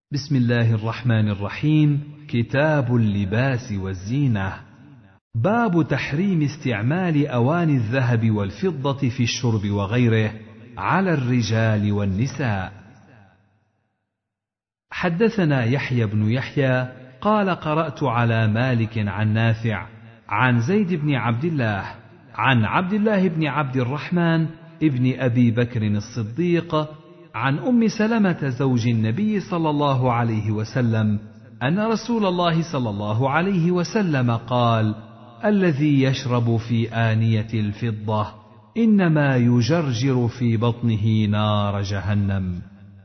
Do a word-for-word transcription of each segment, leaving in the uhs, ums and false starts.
بسم الله الرحمن الرحيم. كتاب اللباس والزينة. باب تحريم استعمال أواني الذهب والفضة في الشرب وغيره على الرجال والنساء. حدثنا يحيى بن يحيى قال قرأت على مالك عن نافع عن زيد بن عبد الله عن عبد الله بن عبد الرحمن ابن أبي بكر الصديق عن أم سلمة زوج النبي صلى الله عليه وسلم أن رسول الله صلى الله عليه وسلم قال: الذي يشرب في آنية الفضة إنما يجرجر في بطنه نار جهنم.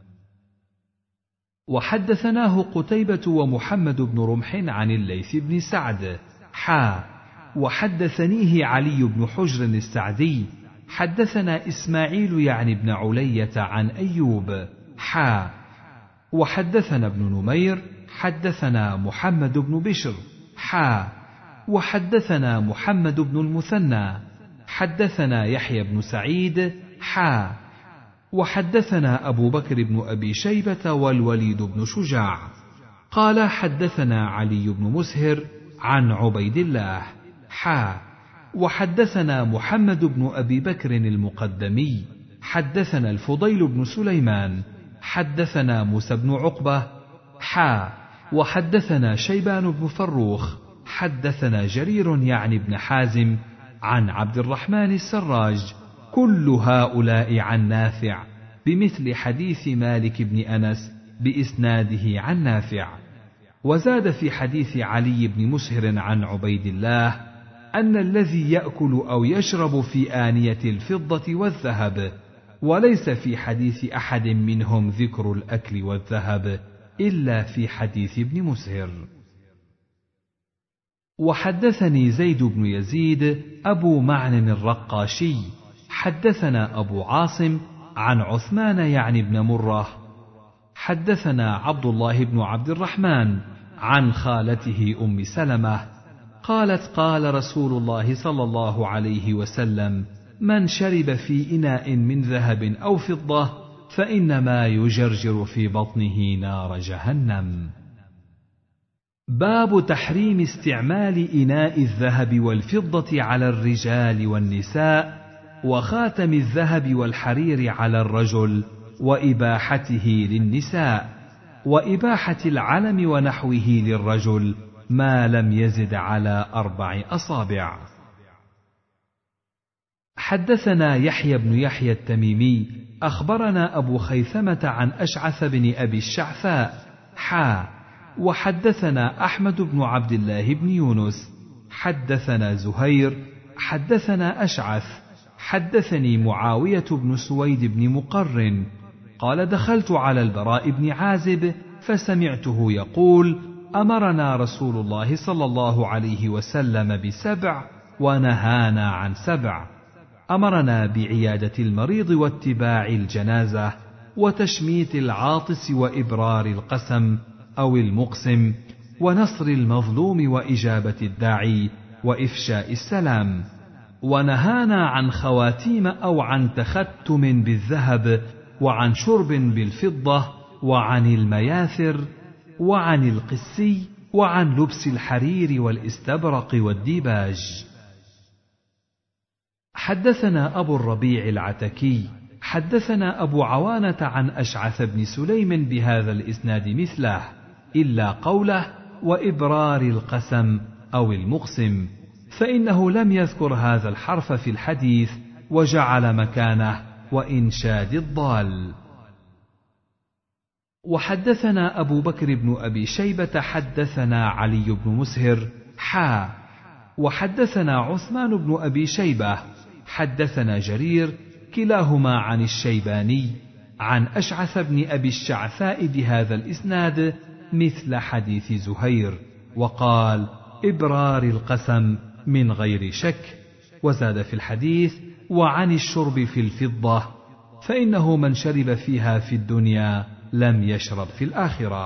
وحدثناه قتيبة ومحمد بن رمح عن الليث بن سعد حا وحدثنيه علي بن حجر السعدي حدثنا إسماعيل يعني بن علية عن أيوب حا وحدثنا ابن نمير حدثنا محمد بن بشر حا وحدثنا محمد بن المثنى حدثنا يحيى بن سعيد حا وحدثنا أبو بكر بن أبي شيبة والوليد بن شجاع قال حدثنا علي بن مسهر عن عبيد الله حا وحدثنا محمد بن أبي بكر المقدمي حدثنا الفضيل بن سليمان حدثنا موسى بن عقبة حا وحدثنا شيبان بن فروخ حدثنا جرير يعني بن حازم عن عبد الرحمن السراج كل هؤلاء عن نافع بمثل حديث مالك بن أنس بإسناده عن نافع. وزاد في حديث علي بن مسهر عن عبيد الله أن الذي يأكل أو يشرب في آنية الفضة والذهب، وليس في حديث أحد منهم ذكر الأكل والذهب إلا في حديث ابن مسهر. وحدثني زيد بن يزيد أبو معن الرقاشي حدثنا أبو عاصم عن عثمان يعني بن مرة حدثنا عبد الله بن عبد الرحمن عن خالته أم سلمة قالت: قال رسول الله صلى الله عليه وسلم: من شرب في إناء من ذهب أو فضة فإنما يجرجر في بطنه نار جهنم. باب تحريم استعمال إناء الذهب والفضة على الرجال والنساء، وخاتم الذهب والحرير على الرجل، وإباحته للنساء، وإباحة العلم ونحوه للرجل ما لم يزد على أربع أصابع. حدثنا يحيى بن يحيى التميمي أخبرنا أبو خيثمة عن أشعث بن أبي الشعثاء حا وحدثنا أحمد بن عبد الله بن يونس حدثنا زهير حدثنا أشعث حدثني معاوية بن سويد بن مقرن قال: دخلت على البراء بن عازب فسمعته يقول: أمرنا رسول الله صلى الله عليه وسلم بسبع ونهانا عن سبع. أمرنا بعيادة المريض واتباع الجنازة وتشميت العاطس وإبرار القسم أو المقسم ونصر المظلوم وإجابة الداعي وإفشاء السلام. ونهانا عن خواتيم أو عن تختم بالذهب وعن شرب بالفضة وعن المياثر وعن القسي وعن لبس الحرير والاستبرق والديباج. حدثنا أبو الربيع العتكي حدثنا أبو عوانة عن أشعث بن سليم بهذا الإسناد مثله إلا قوله: وإبرار القسم أو المقسم، فإنه لم يذكر هذا الحرف في الحديث وجعل مكانه وإنشاد الضال. وحدثنا أبو بكر بن أبي شيبة حدثنا علي بن مسهر حا وحدثنا عثمان بن أبي شيبة حدثنا جرير كلاهما عن الشيباني عن أشعث بن أبي الشعثاء بهذا الإسناد مثل حديث زهير، وقال: إبرار القسم من غير شك. وزاد في الحديث: وعن الشرب في الفضة، فإنه من شرب فيها في الدنيا لم يشرب في الآخرة.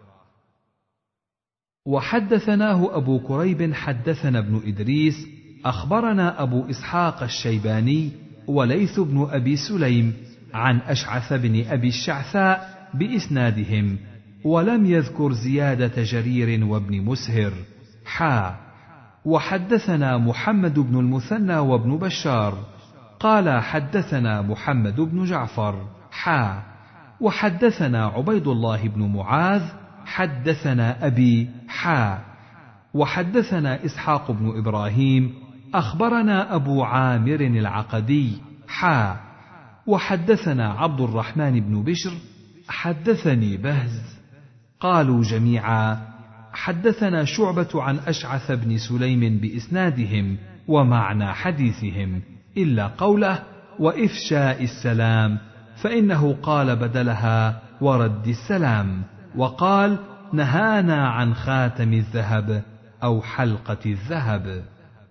وحدثناه أبو كريب حدثنا ابن إدريس أخبرنا أبو إسحاق الشيباني وليث بن أبي سليم عن أشعث بن أبي الشعثاء بإسنادهم ولم يذكر زيادة جرير وابن مسهر. حا وحدثنا محمد بن المثنى وابن بشار قال حدثنا محمد بن جعفر. حا وحدثنا عبيد الله بن معاذ حدثنا أبي. حا وحدثنا إسحاق بن إبراهيم أخبرنا أبو عامر العقدي. حا وحدثنا عبد الرحمن بن بشر حدثني بهز. قالوا جميعا حدثنا شعبة عن أشعث بن سليم بإسنادهم ومعنى حديثهم إلا قوله وإفشاء السلام، فإنه قال بدلها ورد السلام، وقال نهانا عن خاتم الذهب أو حلقة الذهب.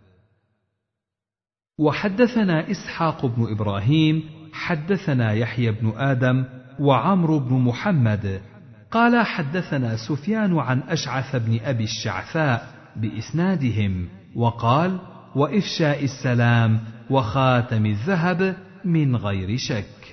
وحدثنا إسحاق بن إبراهيم حدثنا يحيى بن آدم وعمرو بن محمد قال حدثنا سفيان عن أشعث بن أبي الشعثاء بإسنادهم، وقال وإفشاء السلام وخاتم الذهب من غير شك.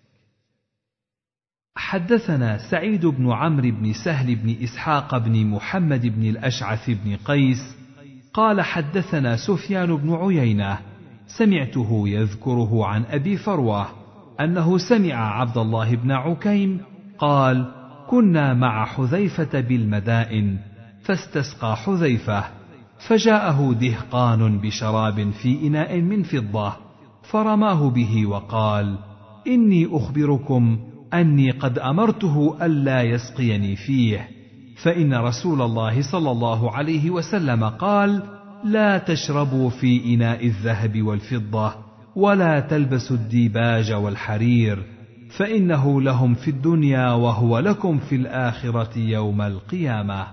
حدثنا سعيد بن عمرو بن سهل بن إسحاق بن محمد بن الأشعث بن قيس قال حدثنا سفيان بن عيينة سمعته يذكره عن أبي فروة أنه سمع عبد الله بن عكيم قال كنا مع حذيفة بالمدائن فاستسقى حذيفة فجاءه دهقان بشراب في إناء من فضة فرماه به وقال إني أخبركم أني قد أمرته ألا يسقيني فيه، فإن رسول الله صلى الله عليه وسلم قال لا تشربوا في إناء الذهب والفضة ولا تلبسوا الديباج والحرير، فإنه لهم في الدنيا وهو لكم في الآخرة يوم القيامة.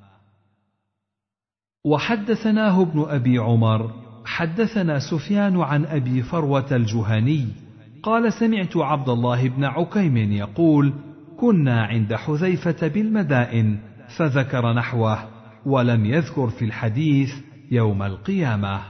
وحدثناه ابن أبي عمر حدثنا سفيان عن أبي فروة الجهني قال سمعت عبد الله بن عكيم يقول كنا عند حذيفة بالمدائن فذكر نحوه ولم يذكر في الحديث يوم القيامة.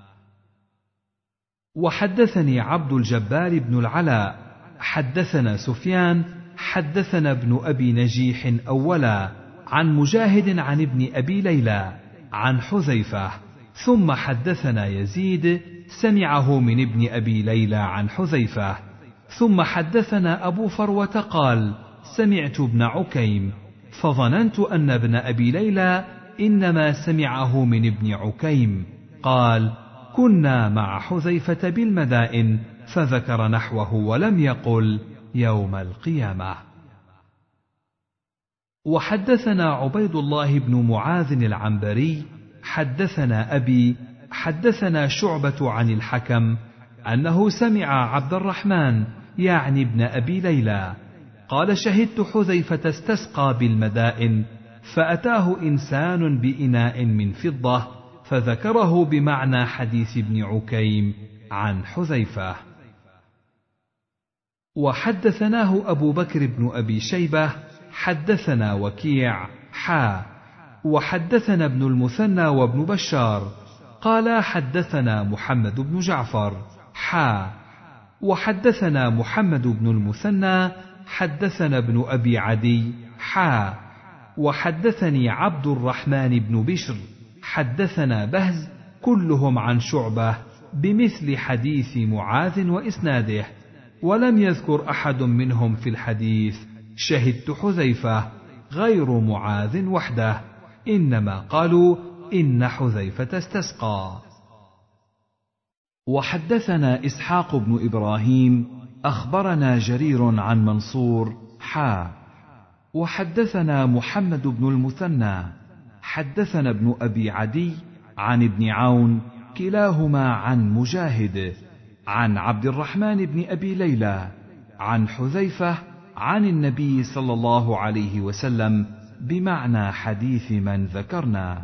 وحدثني عبد الجبار بن العلاء حدثنا سفيان حدثنا ابن أبي نجيح أولا عن مجاهد عن ابن أبي ليلى عن حذيفة، ثم حدثنا يزيد سمعه من ابن أبي ليلى عن حذيفة، ثم حدثنا أبو فروة قال سمعت ابن عكيم، فظننت أن ابن أبي ليلى إنما سمعه من ابن عكيم قال كنا مع حذيفة بالمدائن فذكر نحوه ولم يقل يوم القيامة. وحدثنا عبيد الله بن معاذ العنبري حدثنا أبي حدثنا شعبة عن الحكم أنه سمع عبد الرحمن يعني ابن أبي ليلى قال شهدت حذيفة استسقى بالمدائن فأتاه إنسان بإناء من فضة فذكره بمعنى حديث ابن عكيم عن حذيفة. وحدثناه أبو بكر بن أبي شيبة حدثنا وكيع حا وحدثنا ابن المثنى وابن بشار قال حدثنا محمد بن جعفر حا وحدثنا محمد بن المثنى حدثنا ابن أبي عدي حا وحدثني عبد الرحمن بن بشر حدثنا بهز كلهم عن شعبة بمثل حديث معاذ وإسناده، ولم يذكر أحد منهم في الحديث شهدت حذيفة غير معاذ وحده، إنما قالوا إن حذيفة استسقى. وحدثنا إسحاق بن إبراهيم أخبرنا جرير عن منصور حا وحدثنا محمد بن المثنى حدثنا ابن أبي عدي عن ابن عون كلاهما عن مجاهد عن عبد الرحمن بن أبي ليلى عن حذيفة عن النبي صلى الله عليه وسلم بمعنى حديث من ذكرنا.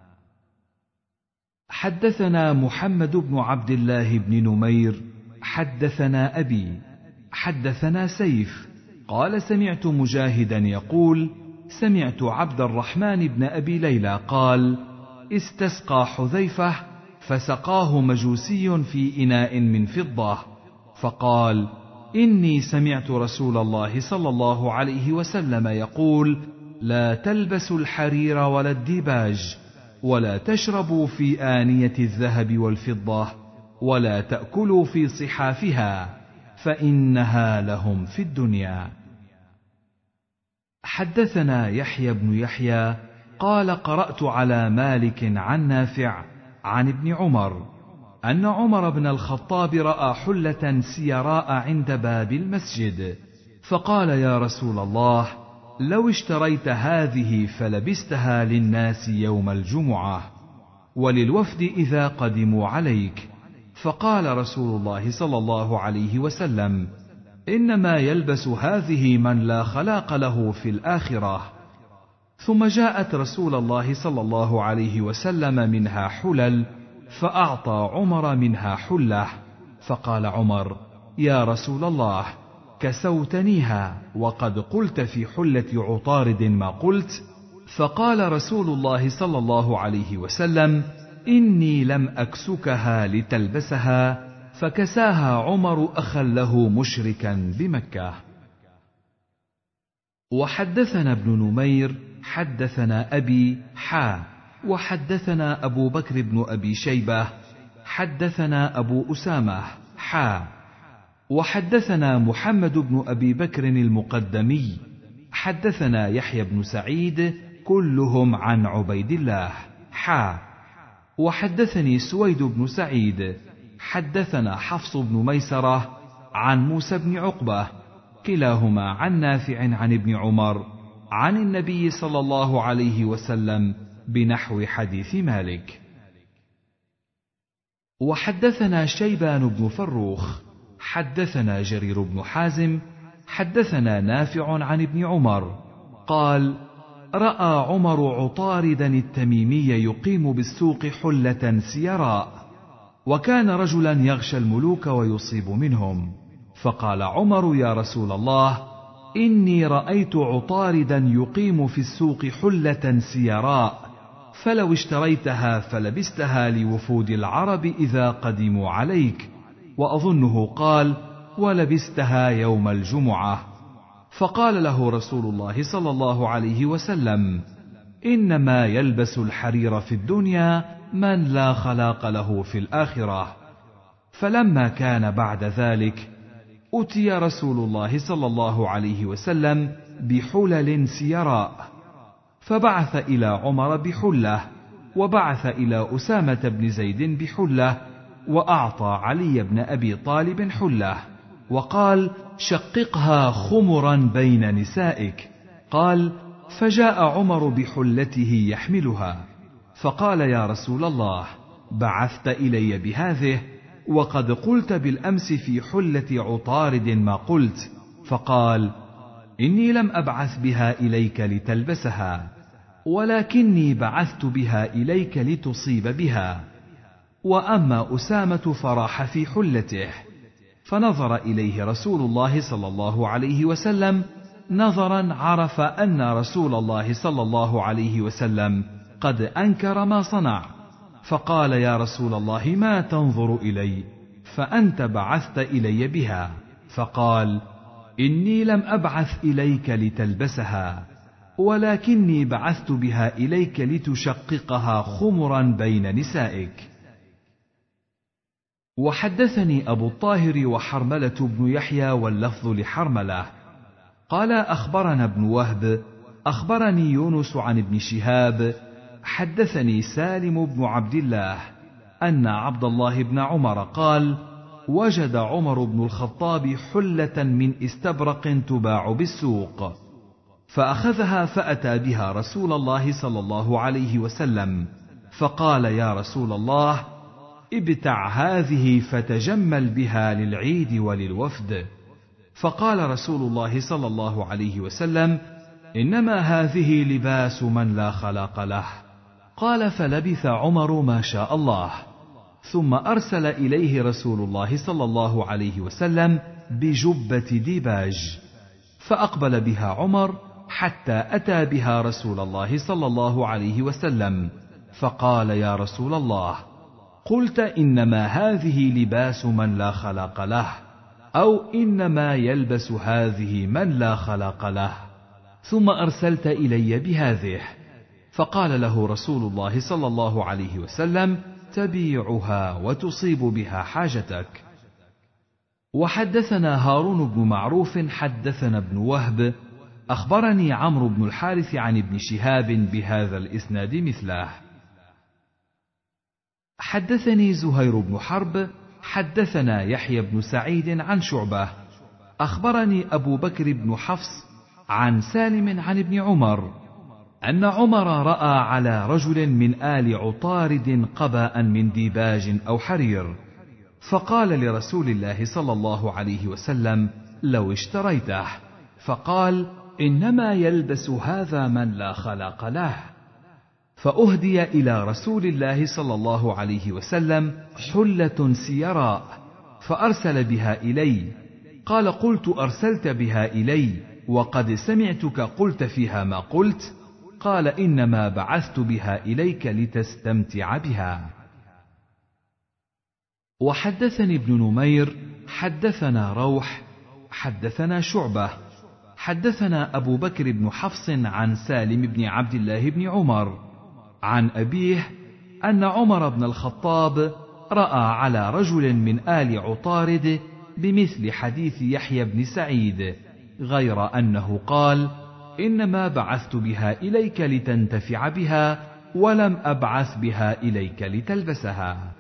حدثنا محمد بن عبد الله بن نمير حدثنا أبي حدثنا سيف قال سمعت مجاهدا يقول سمعت عبد الرحمن بن أبي ليلى قال استسقى حذيفة فسقاه مجوسي في إناء من فضة فقال إني سمعت رسول الله صلى الله عليه وسلم يقول: لا تلبسوا الحرير ولا الديباج، ولا تشربوا في آنية الذهب والفضة، ولا تأكلوا في صحافها، فإنها لهم في الدنيا. حدثنا يحيى بن يحيى قال: قرأت على مالك عن نافع عن ابن عمر أن عمر بن الخطاب رأى حلة سيراء عند باب المسجد، فقال: يا رسول الله، لو اشتريت هذه فلبستها للناس يوم الجمعة وللوفد إذا قدموا عليك. فقال رسول الله صلى الله عليه وسلم: إنما يلبس هذه من لا خلاق له في الآخرة. ثم جاءت رسول الله صلى الله عليه وسلم منها حلل، فأعطى عمر منها حلة، فقال عمر: يا رسول الله، كسوتنيها وقد قلت في حلة عطارد ما قلت. فقال رسول الله صلى الله عليه وسلم: إني لم أكسكها لتلبسها، فكساها عمر أخا له مشركا بمكة. وحدثنا ابن نمير حدثنا أبي حا وحدثنا أبو بكر بن أبي شيبة حدثنا أبو أسامة حا وحدثنا محمد بن أبي بكر المقدمي حدثنا يحيى بن سعيد كلهم عن عبيد الله حا وحدثني سويد بن سعيد حدثنا حفص بن ميسرة عن موسى بن عقبة كلاهما عن نافع عن ابن عمر عن النبي صلى الله عليه وسلم بنحو حديث مالك. وحدثنا شيبان بن فروخ حدثنا جرير بن حازم حدثنا نافع عن ابن عمر قال: رأى عمر عطاردا التميمي يقيم بالسوق حلة سيراء، وكان رجلا يغشى الملوك ويصيب منهم، فقال عمر: يا رسول الله، إني رأيت عطاردا يقيم في السوق حلة سيراء، فلو اشتريتها فلبستها لوفود العرب إذا قدموا عليك. وأظنه قال: ولبستها يوم الجمعة. فقال له رسول الله صلى الله عليه وسلم: إنما يلبس الحرير في الدنيا من لا خلاق له في الآخرة. فلما كان بعد ذلك أتي رسول الله صلى الله عليه وسلم بحلل سيراء، فبعث إلى عمر بحلة، وبعث إلى أسامة بن زيد بحلة، وأعطى علي بن أبي طالب حلة، وقال: شققها خمرا بين نسائك. قال: فجاء عمر بحلته يحملها، فقال: يا رسول الله، بعثت إلي بهذه، وقد قلت بالأمس في حلة عطارد ما قلت. فقال: إني لم أبعث بها إليك لتلبسها، ولكني بعثت بها إليك لتصيب بها. وأما أسامة فراح في حلته، فنظر إليه رسول الله صلى الله عليه وسلم نظرا عرف أن رسول الله صلى الله عليه وسلم قد أنكر ما صنع، فقال: يا رسول الله، ما تنظر إلي؟ فأنت بعثت إلي بها. فقال: إني لم أبعث إليك لتلبسها، ولكني بعثت بها إليك لتشققها خمرا بين نسائك. وحدثني أبو الطاهر وحرملة بن يحيى واللفظ لحرملة قال: أخبرنا ابن وهب أخبرني يونس عن ابن شهاب حدثني سالم بن عبد الله أن عبد الله بن عمر قال: وجد عمر بن الخطاب حلة من استبرق تباع بالسوق، فأخذها فأتى بها رسول الله صلى الله عليه وسلم، فقال: يا رسول الله، ابتع هذه فتجمل بها للعيد وللوفد. فقال رسول الله صلى الله عليه وسلم: إنما هذه لباس من لا خلاق له. قال: فلبث عمر ما شاء الله، ثم أرسل إليه رسول الله صلى الله عليه وسلم بجبة ديباج، فأقبل بها عمر حتى أتى بها رسول الله صلى الله عليه وسلم، فقال: يا رسول الله، قلت إنما هذه لباس من لا خلاق له، أو إنما يلبس هذه من لا خلاق له، ثم أرسلت إلي بهذه. فقال له رسول الله صلى الله عليه وسلم: تبيعها وتصيب بها حاجتك. وحدثنا هارون بن معروف حدثنا ابن وهب أخبرني عمرو بن الحارث عن ابن شهاب بهذا الإسناد مثله. حدثني زهير بن حرب حدثنا يحيى بن سعيد عن شعبة أخبرني أبو بكر بن حفص عن سالم عن ابن عمر أن عمر رأى على رجل من آل عطارد قباء من ديباج أو حرير، فقال لرسول الله صلى الله عليه وسلم: لو اشتريته. فقال: إنما يلبس هذا من لا خلاق له. فأهدي إلى رسول الله صلى الله عليه وسلم حلة سيراء فأرسل بها إلي. قال: قلت: أرسلت بها إلي وقد سمعتك قلت فيها ما قلت؟ قال: إنما بعثت بها إليك لتستمتع بها. وحدثني ابن نمير حدثنا روح حدثنا شعبة حدثنا أبو بكر بن حفص عن سالم بن عبد الله بن عمر عن أبيه أن عمر بن الخطاب رأى على رجل من آل عطارد بمثل حديث يحيى بن سعيد، غير أنه قال: إنما بعثت بها إليك لتنتفع بها ولم أبعث بها إليك لتلبسها.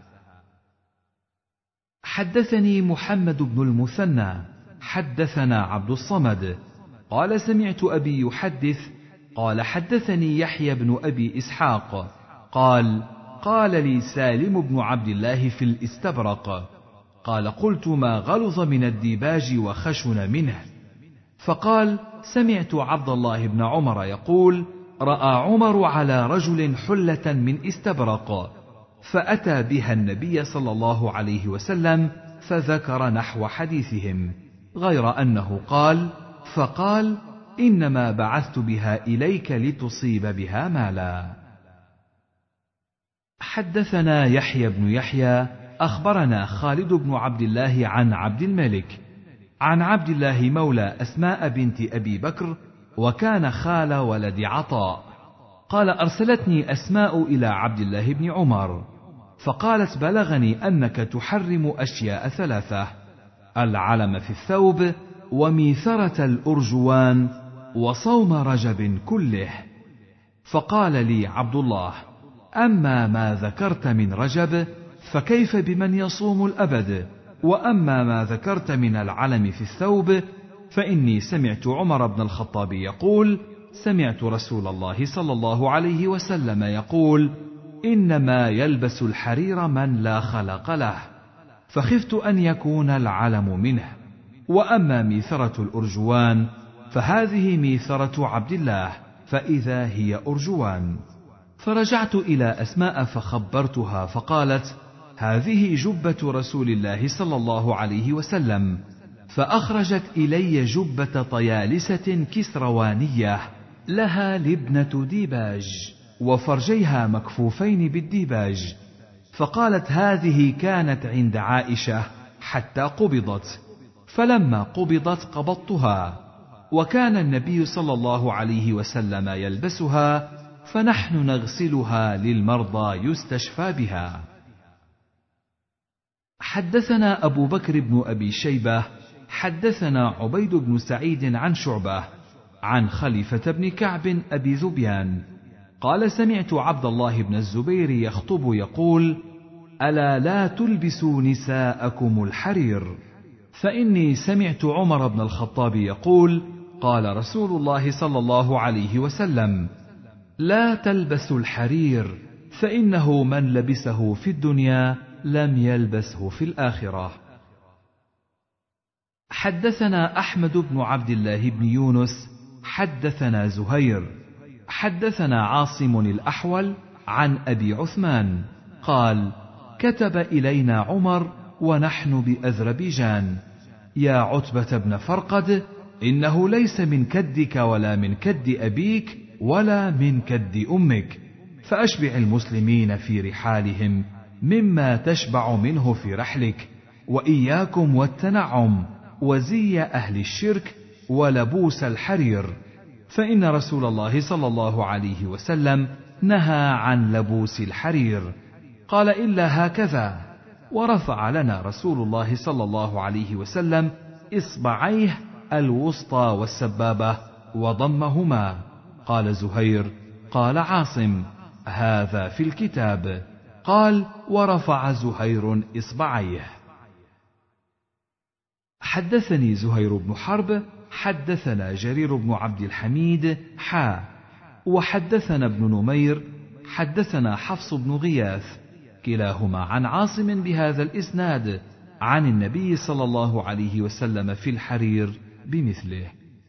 حدثني محمد بن المثنى حدثنا عبد الصمد قال: سمعت أبي يحدث قال: حدثني يحيى بن أبي إسحاق قال: قال لي سالم بن عبد الله في الاستبرق، قال: قلت: ما غلظ من الديباج وخشن منه؟ فقال: سمعت عبد الله بن عمر يقول: رأى عمر على رجل حلة من استبرق، فأتى بها النبي صلى الله عليه وسلم فذكر نحو حديثهم، غير أنه قال: فقال: إنما بعثت بها إليك لتصيب بها مالا. حدثنا يحيى بن يحيى أخبرنا خالد بن عبد الله عن عبد الملك عن عبد الله مولى أسماء بنت أبي بكر، وكان خال ولد عطاء، قال: أرسلتني أسماء إلى عبد الله بن عمر فقالت: بلغني أنك تحرم أشياء ثلاثة: العلم في الثوب، وميثرة الأرجوان، وصوم رجب كله. فقال لي عبد الله: أما ما ذكرت من رجب فكيف بمن يصوم الأبد؟ وأما ما ذكرت من العلم في الثوب فإني سمعت عمر بن الخطاب يقول: سمعت رسول الله صلى الله عليه وسلم يقول: إنما يلبس الحرير من لا خلق له، فخفت أن يكون العلم منه. وأما ميثرة الأرجوان فهذه ميثرة عبد الله، فإذا هي أرجوان. فرجعت إلى أسماء فخبرتها، فقالت: هذه جبة رسول الله صلى الله عليه وسلم. فأخرجت إلي جبة طيالسة كسروانية لها لبنة ديباج، وفرجيها مكفوفين بالديباج، فقالت: هذه كانت عند عائشة حتى قبضت، فلما قبضت قبضتها، وكان النبي صلى الله عليه وسلم يلبسها، فنحن نغسلها للمرضى يستشفى بها. حدثنا أبو بكر بن أبي شيبة حدثنا عبيد بن سعيد عن شعبة عن خليفة بن كعب أبي ذبيان قال: سمعت عبد الله بن الزبير يخطب يقول: ألا لا تلبسوا نساءكم الحرير؟ فإني سمعت عمر بن الخطاب يقول: قال رسول الله صلى الله عليه وسلم: لا تلبسوا الحرير، فإنه من لبسه في الدنيا لم يلبسه في الآخرة. حدثنا أحمد بن عبد الله بن يونس حدثنا زهير حدثنا عاصم الأحول عن أبي عثمان قال: كتب إلينا عمر ونحن بأذربيجان: يا عتبة بن فرقد، إنه ليس من كدك ولا من كد أبيك ولا من كد أمك، فأشبع المسلمين في رحالهم مما تشبع منه في رحلك، وإياكم والتنعم، وزي أهل الشرك ولبوس الحرير، فإن رسول الله صلى الله عليه وسلم نهى عن لبوس الحرير. قال: إلا هكذا. ورفع لنا رسول الله صلى الله عليه وسلم إصبعيه الوسطى والسبابة وضمهما. قال زهير: قال عاصم: هذا في الكتاب. قال: ورفع زهير إصبعيه. حدثني زهير بن حرب حدثنا جرير بن عبد الحميد حا وحدثنا ابن نمير حدثنا حفص بن غياث كلاهما عن عاصم بهذا الإسناد عن النبي صلى الله عليه وسلم في الحرير بمثله.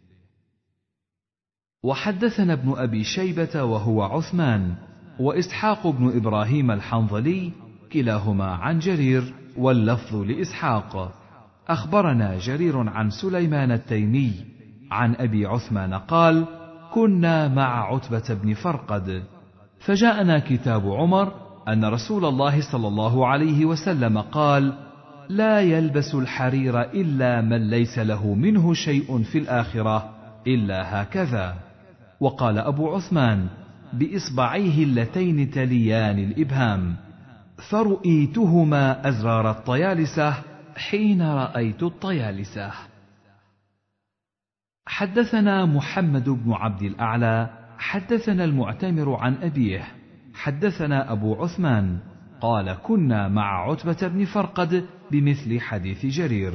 وحدثنا ابن أبي شيبة وهو عثمان وإسحاق بن إبراهيم الحنظلي كلاهما عن جرير واللفظ لإسحاق. أخبرنا جرير عن سليمان التيمي عن أبي عثمان قال: كنا مع عتبة بن فرقد فجاءنا كتاب عمر أن رسول الله صلى الله عليه وسلم قال: لا يلبس الحرير إلا من ليس له منه شيء في الآخرة إلا هكذا. وقال أبو عثمان: بإصبعيه اللتين تليان الإبهام، فرؤيتهما أزرار الطيالسة حين رأيت الطيالسة. حدثنا محمد بن عبد الأعلى حدثنا المعتمر عن أبيه حدثنا أبو عثمان قال: كنا مع عتبة بن فرقد بمثل حديث جرير.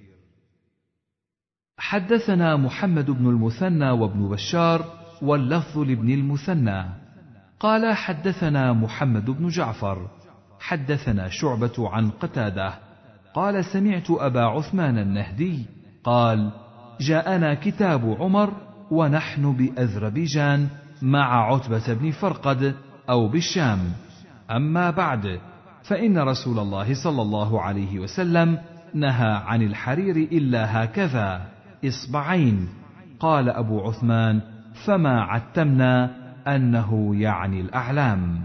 حدثنا محمد بن المثنى وابن بشار واللفظ لابن المثنى قال: حدثنا محمد بن جعفر حدثنا شعبة عن قتادة قال: سمعت أبا عثمان النهدي قال: جاءنا كتاب عمر ونحن بأذربيجان مع عتبة بن فرقد أو بالشام. أما بعد، فإن رسول الله صلى الله عليه وسلم نهى عن الحرير إلا هكذا إصبعين. قال أبو عثمان: فما عتمنا أنه يعني الأعلام.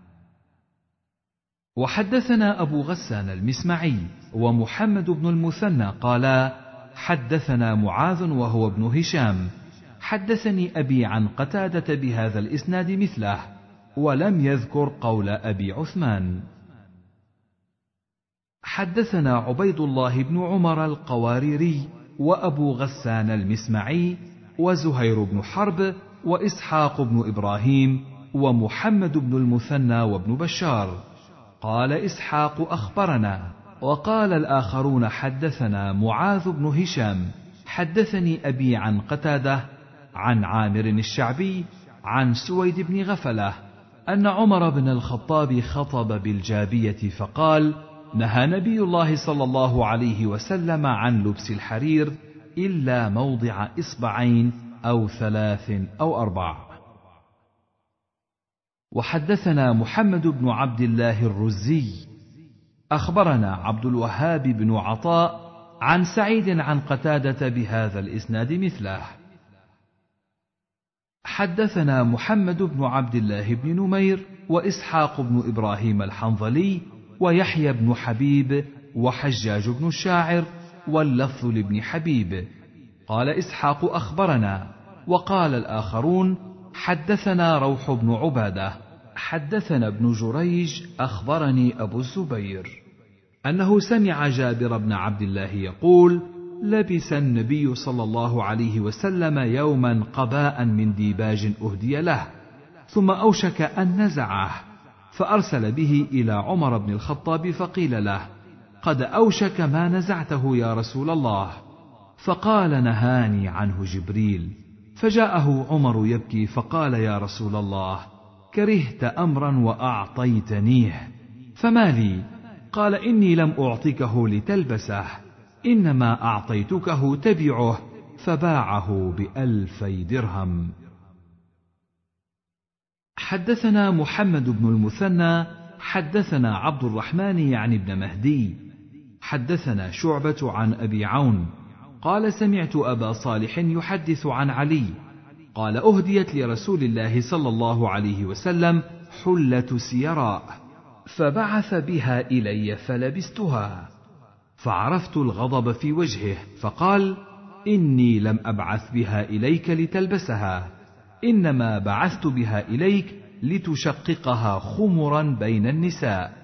وحدثنا أبو غسان المسمعي ومحمد بن المثنى قالا: حدثنا معاذ وهو ابن هشام حدثني أبي عن قتادة بهذا الإسناد مثله، ولم يذكر قول أبي عثمان. حدثنا عبيد الله بن عمر القواريري وأبو غسان المسمعي وزهير بن حرب وإسحاق بن إبراهيم ومحمد بن المثنى وابن بشار. قال إسحاق: أخبرنا. وقال الآخرون: حدثنا معاذ بن هشام حدثني أبي عن قتادة عن عامر الشعبي عن سويد بن غفلة أن عمر بن الخطاب خطب بالجابية فقال: نهى نبي الله صلى الله عليه وسلم عن لبس الحرير إلا موضع إصبعين أو ثلاث أو أربع. وحدثنا محمد بن عبد الله الرزي أخبرنا عبد الوهاب بن عطاء عن سعيد عن قتادة بهذا الإسناد مثله. حدثنا محمد بن عبد الله بن نمير وإسحاق بن إبراهيم الحنظلي ويحيى بن حبيب وحجاج بن الشاعر واللفظ لابن حبيب. قال إسحاق: أخبرنا. وقال الآخرون: حدثنا روح بن عبادة حدثنا ابن جريج أخبرني أبو الزبير أنه سمع جابر بن عبد الله يقول: لبس النبي صلى الله عليه وسلم يوما قباء من ديباج أهدي له، ثم أوشك أن نزعه، فأرسل به إلى عمر بن الخطاب فقيل له: قد أوشك ما نزعته يا رسول الله. فقال: نهاني عنه جبريل. فجاءه عمر يبكي فقال: يا رسول الله، كرهت أمرا وأعطيتنيه، فما لي؟ قال: إني لم أعطكه لتلبسه، إنما أعطيتكه تبعه، فباعه بألفي درهم. حدثنا محمد بن المثنى حدثنا عبد الرحمن يعني ابن مهدي حدثنا شعبة عن أبي عون قال: سمعت أبا صالح يحدث عن علي قال: أهديت لرسول الله صلى الله عليه وسلم حلة سيراء، فبعث بها إلي فلبستها، فعرفت الغضب في وجهه، فقال: إني لم أبعث بها إليك لتلبسها، إنما بعثت بها إليك لتشققها خمرا بين النساء.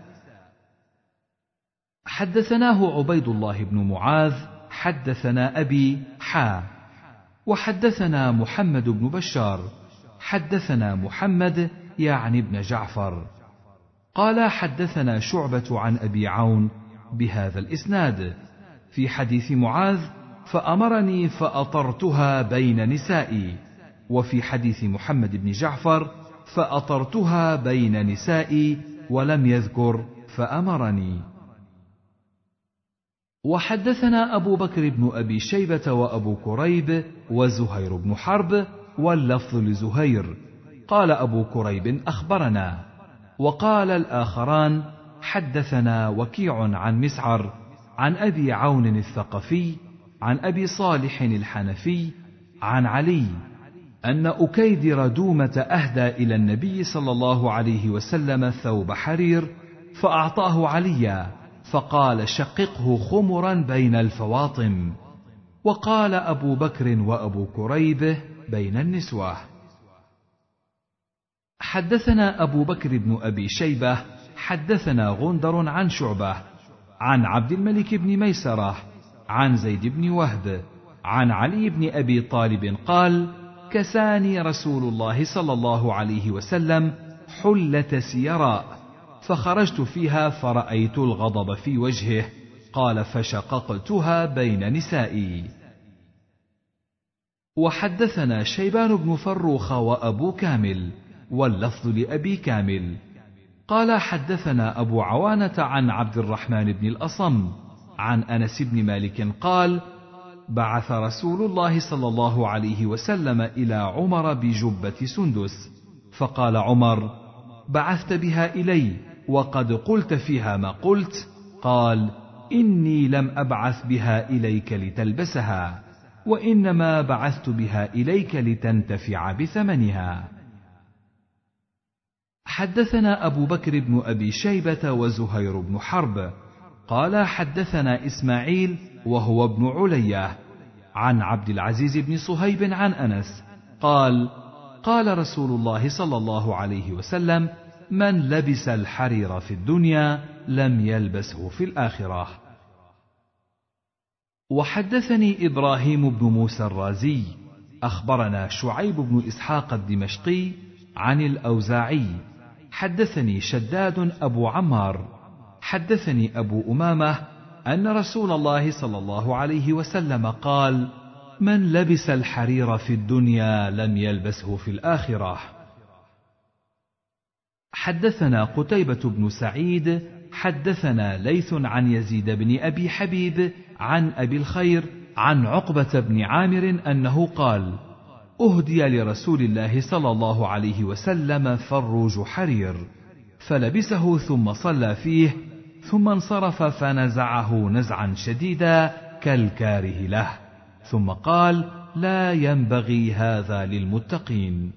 حدثناه عبيد الله بن معاذ حدثنا أبي حا وحدثنا محمد بن بشار حدثنا محمد يعني ابن جعفر قال: حدثنا شعبة عن أبي عون بهذا الإسناد في حديث معاذ: فأمرني فأطرتها بين نسائي، وفي حديث محمد بن جعفر: فأطرتها بين نسائي، ولم يذكر فأمرني. وحدثنا أبو بكر بن أبي شيبة وأبو كريب وزهير بن حرب، واللفظ لزهير، قال أبو كريب: أخبرنا. وقال الآخران: حدثنا وكيع عن مسعر عن أبي عون الثقفي عن أبي صالح الحنفي عن علي أن أكيدر دومة أهدى إلى النبي صلى الله عليه وسلم ثوب حرير، فأعطاه عليا، فقال: شققه خمرا بين الفواطم. وقال أبو بكر وأبو كريب: بين النسوة. حدثنا أبو بكر بن أبي شيبة حدثنا غندر عن شعبة عن عبد الملك بن ميسرة عن زيد بن وهب عن علي بن أبي طالب قال: كساني رسول الله صلى الله عليه وسلم حلة سيراء، فخرجت فيها فرأيت الغضب في وجهه، قال: فشققتها بين نسائي. وحدثنا شيبان بن فروخ وأبو كامل، واللفظ لأبي كامل، قال: حدثنا أبو عوانة عن عبد الرحمن بن الأصم عن أنس بن مالك قال: بعث رسول الله صلى الله عليه وسلم إلى عمر بجبة سندس، فقال عمر: بعثت بها إلي وقد قلت فيها ما قلت؟ قال: إني لم أبعث بها إليك لتلبسها، وإنما بعثت بها إليك لتنتفع بثمنها. حدثنا أبو بكر بن أبي شيبة وزهير بن حرب قال: حدثنا إسماعيل وهو ابن علية عن عبد العزيز بن صهيب عن أنس قال: قال رسول الله صلى الله عليه وسلم: من لبس الحرير في الدنيا لم يلبسه في الآخرة. وحدثني إبراهيم بن موسى الرازي أخبرنا شعيب بن إسحاق الدمشقي عن الأوزاعي حدثني شداد أبو عمار حدثني أبو أمامة أن رسول الله صلى الله عليه وسلم قال: من لبس الحرير في الدنيا لم يلبسه في الآخرة. حدثنا قتيبة بن سعيد حدثنا ليث عن يزيد بن أبي حبيب عن أبي الخير عن عقبة بن عامر أنه قال: أهدي لرسول الله صلى الله عليه وسلم فروج حرير، فلبسه ثم صلى فيه، ثم انصرف فنزعه نزعا شديدا كالكاره له، ثم قال: لا ينبغي هذا للمتقين.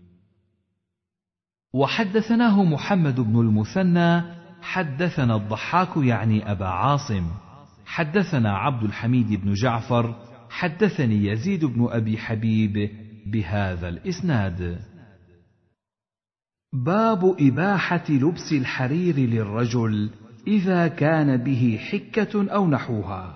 وحدثناه محمد بن المثنى حدثنا الضحاك يعني أبا عاصم حدثنا عبد الحميد بن جعفر حدثني يزيد بن أبي حبيب بهذا الإسناد. باب إباحة لبس الحرير للرجل إذا كان به حكة أو نحوها.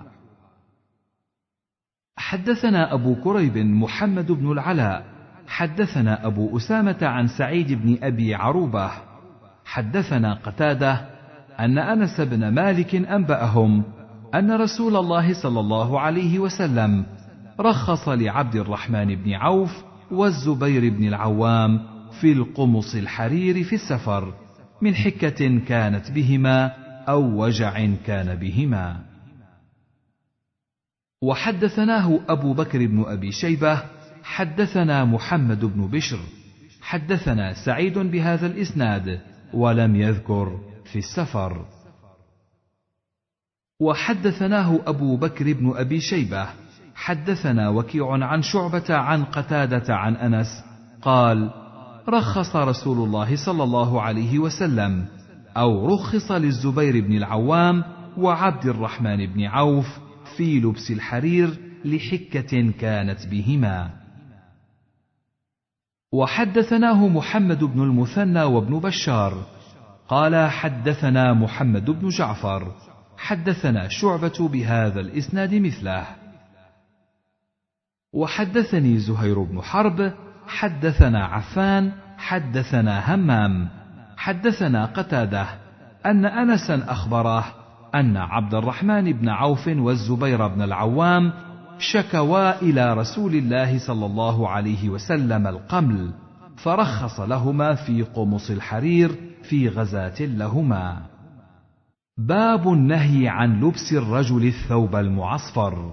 حدثنا أبو كريب محمد بن العلاء حدثنا أبو أسامة عن سعيد بن أبي عروبة حدثنا قتادة أن أنس بن مالك أنبأهم أن رسول الله صلى الله عليه وسلم رخص لعبد الرحمن بن عوف والزبير بن العوام في القمص الحرير في السفر من حكة كانت بهما أو وجع كان بهما. وحدثناه أبو بكر بن أبي شيبة حدثنا محمد بن بشر حدثنا سعيد بهذا الإسناد ولم يذكر في السفر. وحدثناه أبو بكر بن أبي شيبة حدثنا وكيع عن شعبة عن قتادة عن أنس قال: رخص رسول الله صلى الله عليه وسلم أو رخص للزبير بن العوام وعبد الرحمن بن عوف في لبس الحرير لحكة كانت بهما. وحدثناه محمد بن المثنى وابن بشار قال حدثنا محمد بن جعفر حدثنا شعبة بهذا الإسناد مثله. وحدثني زهير بن حرب حدثنا عفان حدثنا همام حدثنا قتادة أن أنسا أخبره أن عبد الرحمن بن عوف والزبير بن العوام شكوا إلى رسول الله صلى الله عليه وسلم القمل، فرخص لهما في قمص الحرير في غزاة لهما. باب النهي عن لبس الرجل الثوب المعصفر.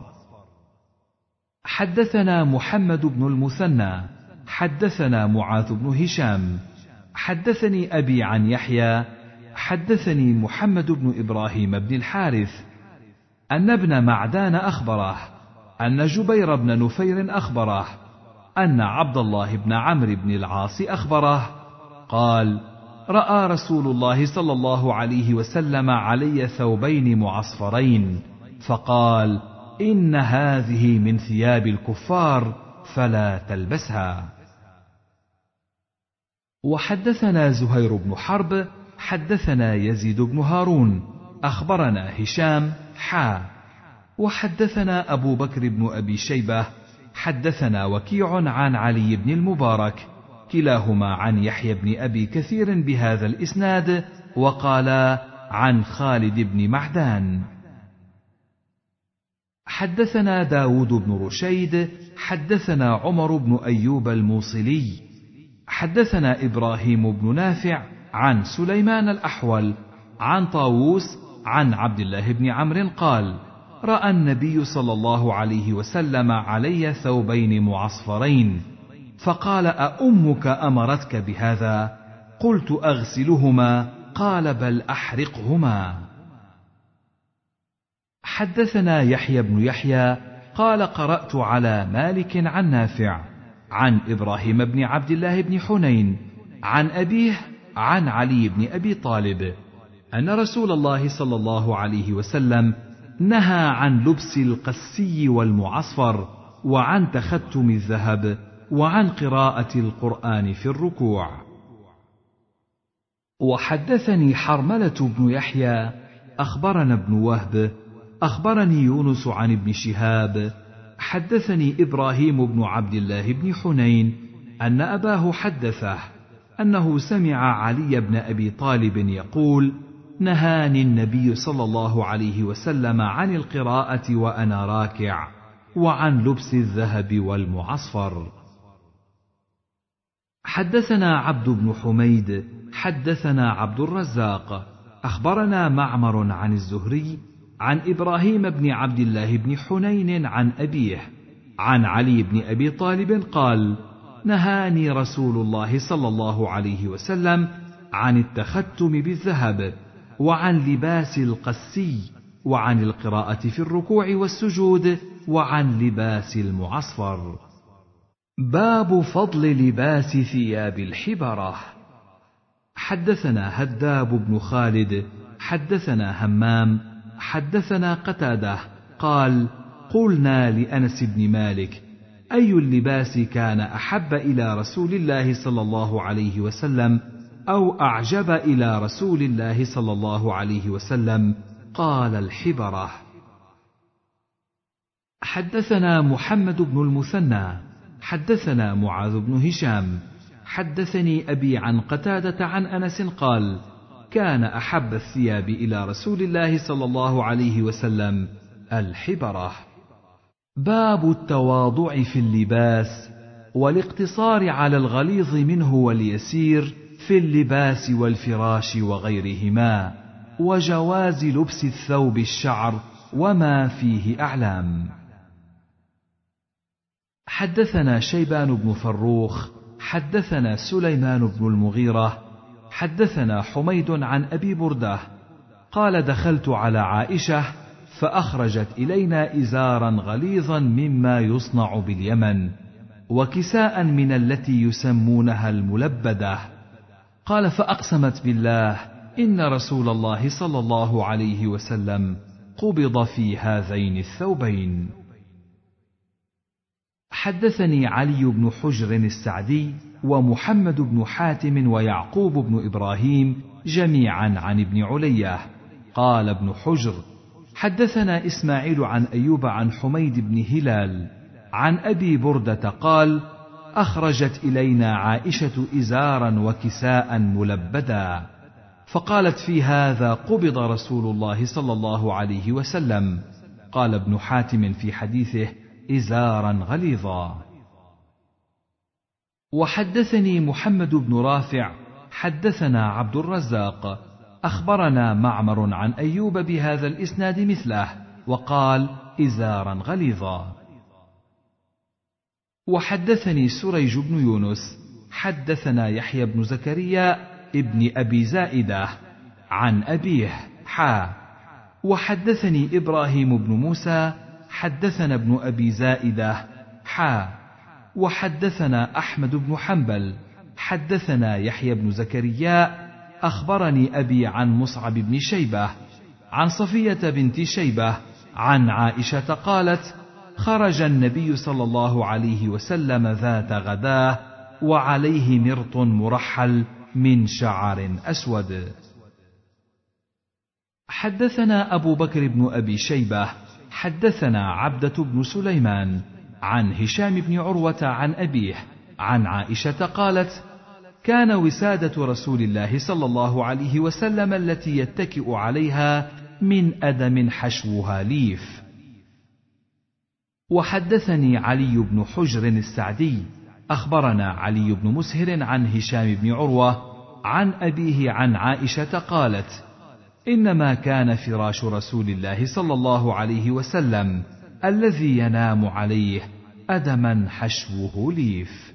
حدثنا محمد بن المثنى حدثنا معاذ بن هشام حدثني أبي عن يحيى حدثني محمد بن إبراهيم بن الحارث أن ابن معدان أخبره أن جبير بن نفير أخبره أن عبد الله بن عمرو بن العاص أخبره قال: رأى رسول الله صلى الله عليه وسلم علي ثوبين معصفرين، فقال: إن هذه من ثياب الكفار فلا تلبسها. وحدثنا زهير بن حرب حدثنا يزيد بن هارون أخبرنا هشام حا وحدثنا أبو بكر بن أبي شيبة حدثنا وكيع عن علي بن المبارك كلاهما عن يحيى بن أبي كثير بهذا الإسناد، وقالا عن خالد بن معدان. حدثنا داود بن رشيد حدثنا عمر بن أيوب الموصلي حدثنا إبراهيم بن نافع عن سليمان الأحول عن طاووس عن عبد الله بن عمرو قال: رأى النبي صلى الله عليه وسلم علي ثوبين معصفرين، فقال: أأمك أمرتك بهذا؟ قلت: أغسلهما. قال: بل أحرقهما. حدثنا يحيى بن يحيى قال: قرأت على مالك عن نافع عن إبراهيم بن عبد الله بن حنين عن أبيه عن علي بن أبي طالب أن رسول الله صلى الله عليه وسلم نهى عن لبس القسي والمعصفر وعن تختم الذهب وعن قراءة القرآن في الركوع. وحدثني حرملة بن يحيى أخبرنا ابن وهب أخبرني يونس عن ابن شهاب حدثني إبراهيم بن عبد الله بن حنين أن أباه حدثه أنه سمع علي بن أبي طالب يقول: نهاني النبي صلى الله عليه وسلم عن القراءة وأنا راكع وعن لبس الذهب والمعصفر. حدثنا عبد بن حميد حدثنا عبد الرزاق أخبرنا معمر عن الزهري عن إبراهيم بن عبد الله بن حنين عن أبيه عن علي بن أبي طالب قال: نهاني رسول الله صلى الله عليه وسلم عن التختم بالذهب وعن لباس القسي وعن القراءة في الركوع والسجود وعن لباس المعصفر. باب فضل لباس ثياب الحبرة. حدثنا هداب بن خالد حدثنا همام حدثنا قتادة قال: قلنا لأنس بن مالك: أي اللباس كان أحب إلى رسول الله صلى الله عليه وسلم أو أعجب إلى رسول الله صلى الله عليه وسلم؟ قال: الحبرة. حدثنا محمد بن المثنى حدثنا معاذ بن هشام حدثني أبي عن قتادة عن أنس قال: كان أحب الثياب إلى رسول الله صلى الله عليه وسلم الحبرة. باب التواضع في اللباس والاقتصار على الغليظ منه واليسير في اللباس والفراش وغيرهما، وجواز لبس الثوب الشعر وما فيه أعلام. حدثنا شيبان بن فروخ حدثنا سليمان بن المغيرة حدثنا حميد عن أبي بردة قال: دخلت على عائشة فأخرجت إلينا إزارا غليظا مما يصنع باليمن، وكساء من التي يسمونها الملبدة. قال: فأقسمت بالله إن رسول الله صلى الله عليه وسلم قبض في هذين الثوبين. حدثني علي بن حجر السعدي ومحمد بن حاتم ويعقوب بن إبراهيم جميعا عن ابن علية قال ابن حجر: حدثنا إسماعيل عن أيوب عن حميد بن هلال عن أبي بردة قال: أخرجت إلينا عائشة إزارا وكساء ملبدا، فقالت: في هذا قبض رسول الله صلى الله عليه وسلم. قال ابن حاتم في حديثه: إزارا غليظا. وحدثني محمد بن رافع حدثنا عبد الرزاق أخبرنا معمر عن أيوب بهذا الإسناد مثله، وقال: إزارا غليظا. وحدثني سريج بن يونس حدثنا يحيى بن زكريا ابن أبي زائدة عن أبيه حا وحدثني إبراهيم بن موسى حدثنا ابن أبي زائدة حا وحدثنا أحمد بن حنبل حدثنا يحيى بن زكريا أخبرني أبي عن مصعب بن شيبة عن صفية بنت شيبة عن عائشة قالت: خرج النبي صلى الله عليه وسلم ذات غداه وعليه مرط مرحل من شعر أسود. حدثنا أبو بكر بن أبي شيبة حدثنا عبدة بن سليمان عن هشام بن عروة عن أبيه عن عائشة قالت: كان وسادة رسول الله صلى الله عليه وسلم التي يتكئ عليها من أدم حشوها ليف. وحدثني علي بن حجر السعدي أخبرنا علي بن مسهر عن هشام بن عروة عن أبيه عن عائشة قالت: إنما كان فراش رسول الله صلى الله عليه وسلم الذي ينام عليه أدما حشوه ليف.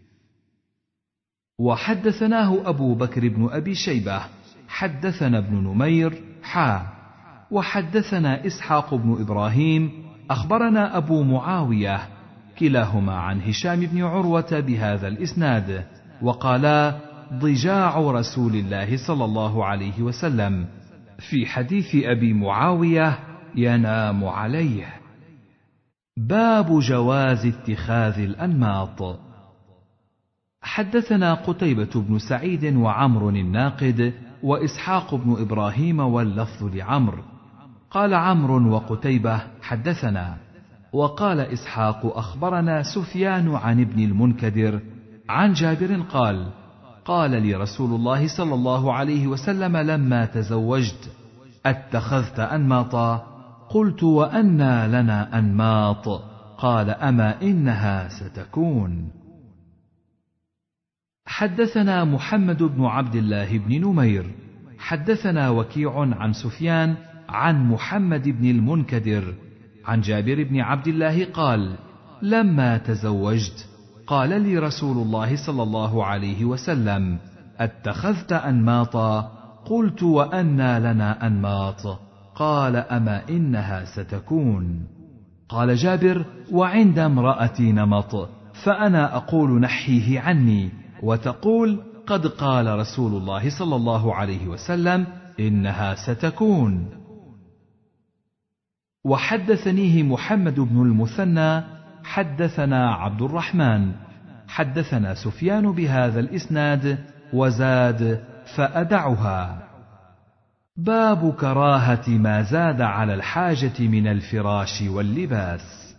وحدثناه أبو بكر بن أبي شيبة حدثنا ابن نمير حا وحدثنا إسحاق بن إبراهيم أخبرنا أبو معاوية كلاهما عن هشام بن عروة بهذا الإسناد، وقالا: ضجاع رسول الله صلى الله عليه وسلم، في حديث أبي معاوية ينام عليه. باب جواز اتخاذ الأنماط. حدثنا قتيبة بن سعيد وعمر الناقد وإسحاق بن إبراهيم واللفظ لعمر. قال عمرو وقتيبة: حدثنا. وقال إسحاق: أخبرنا سفيان عن ابن المنكدر عن جابر قال: قال لي رسول الله صلى الله عليه وسلم لما تزوجت: اتخذت أنماطا؟ قلت: وأنى لنا أنماط؟ قال: أما إنها ستكون. حدثنا محمد بن عبد الله بن نمير حدثنا وكيع عن سفيان عن محمد بن المنكدر عن جابر بن عبد الله قال: لما تزوجت قال لي رسول الله صلى الله عليه وسلم: اتخذت أنماطا؟ قلت: وأنى لنا أنماط؟ قال: أما إنها ستكون. قال جابر: وعند امرأتي نمط، فأنا أقول نحيه عني، وتقول: قد قال رسول الله صلى الله عليه وسلم: إنها ستكون. وحدثنيه محمد بن المثنى حدثنا عبد الرحمن حدثنا سفيان بهذا الإسناد وزاد: فأدعها. باب كراهة ما زاد على الحاجة من الفراش واللباس.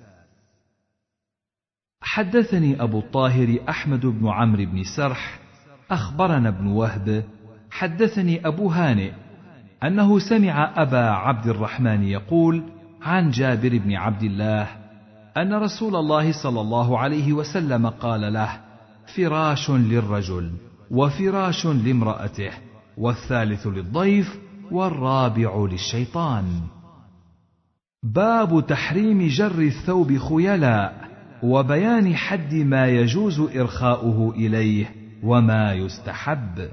حدثني أبو الطاهر أحمد بن عمرو بن سرح أخبرنا ابن وهب حدثني أبو هانئ أنه سمع أبا عبد الرحمن يقول عن جابر بن عبد الله أن رسول الله صلى الله عليه وسلم قال له: فراش للرجل، وفراش لامرأته، والثالث للضيف، والرابع للشيطان. باب تحريم جر الثوب خيلاء، وبيان حد ما يجوز إرخاؤه إليه وما يستحب.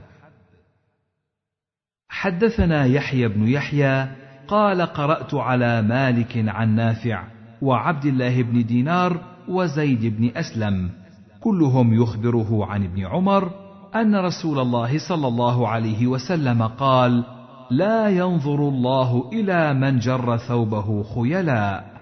حدثنا يحيى بن يحيى قال: قرأت على مالك عن نافع وعبد الله بن دينار وزيد بن أسلم كلهم يخبره عن ابن عمر أن رسول الله صلى الله عليه وسلم قال: لا ينظر الله إلى من جر ثوبه خيلاء.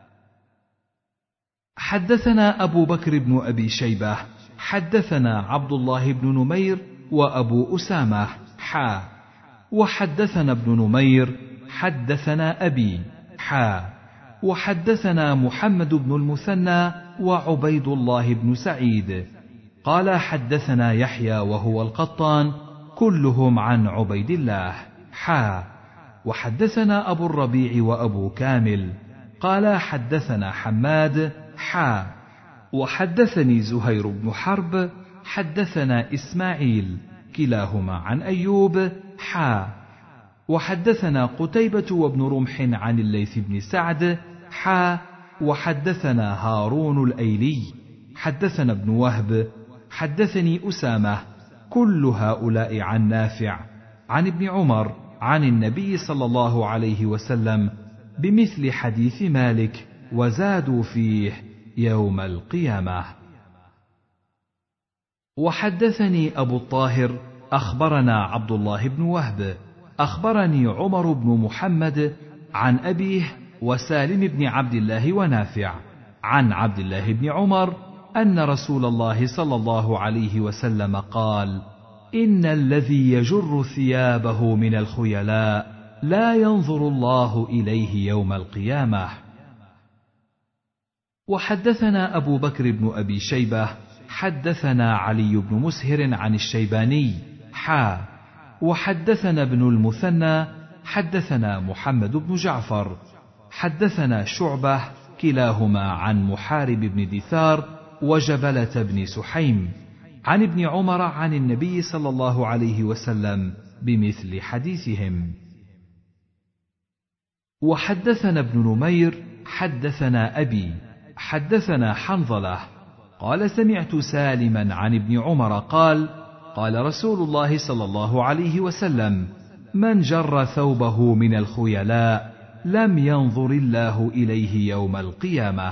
حدثنا أبو بكر بن أبي شيبة حدثنا عبد الله بن نمير وأبو أسامة حا وحدثنا ابن نمير حدثنا أبي حا وحدثنا محمد بن المثنى وعبيد الله بن سعيد قال حدثنا يحيى وهو القطان كلهم عن عبيد الله حا وحدثنا أبو الربيع وأبو كامل قال حدثنا حماد حا وحدثني زهير بن حرب حدثنا إسماعيل كلاهما عن أيوب حا وحدثنا قتيبة وابن رمح عن الليث بن سعد حا وحدثنا هارون الأيلي حدثنا ابن وهب حدثني أسامة كل هؤلاء عن نافع عن ابن عمر عن النبي صلى الله عليه وسلم بمثل حديث مالك وزادوا فيه يوم القيامة. وحدثني أبو الطاهر أخبرنا عبد الله بن وهب أخبرني عمر بن محمد عن أبيه وسالم بن عبد الله ونافع عن عبد الله بن عمر أن رسول الله صلى الله عليه وسلم قال: إن الذي يجر ثيابه من الخيلاء لا ينظر الله إليه يوم القيامة. وحدثنا أبو بكر بن أبي شيبة حدثنا علي بن مسهر عن الشيباني حا وحدثنا ابن المثنى حدثنا محمد بن جعفر حدثنا شعبة كلاهما عن محارب بن دثار وجبلة بن سحيم عن ابن عمر عن النبي صلى الله عليه وسلم بمثل حديثهم. وحدثنا ابن نمير حدثنا أبي حدثنا حنظلة قال سمعت سالما عن ابن عمر قال: قال رسول الله صلى الله عليه وسلم: من جر ثوبه من الخيلاء لم ينظر الله إليه يوم القيامة.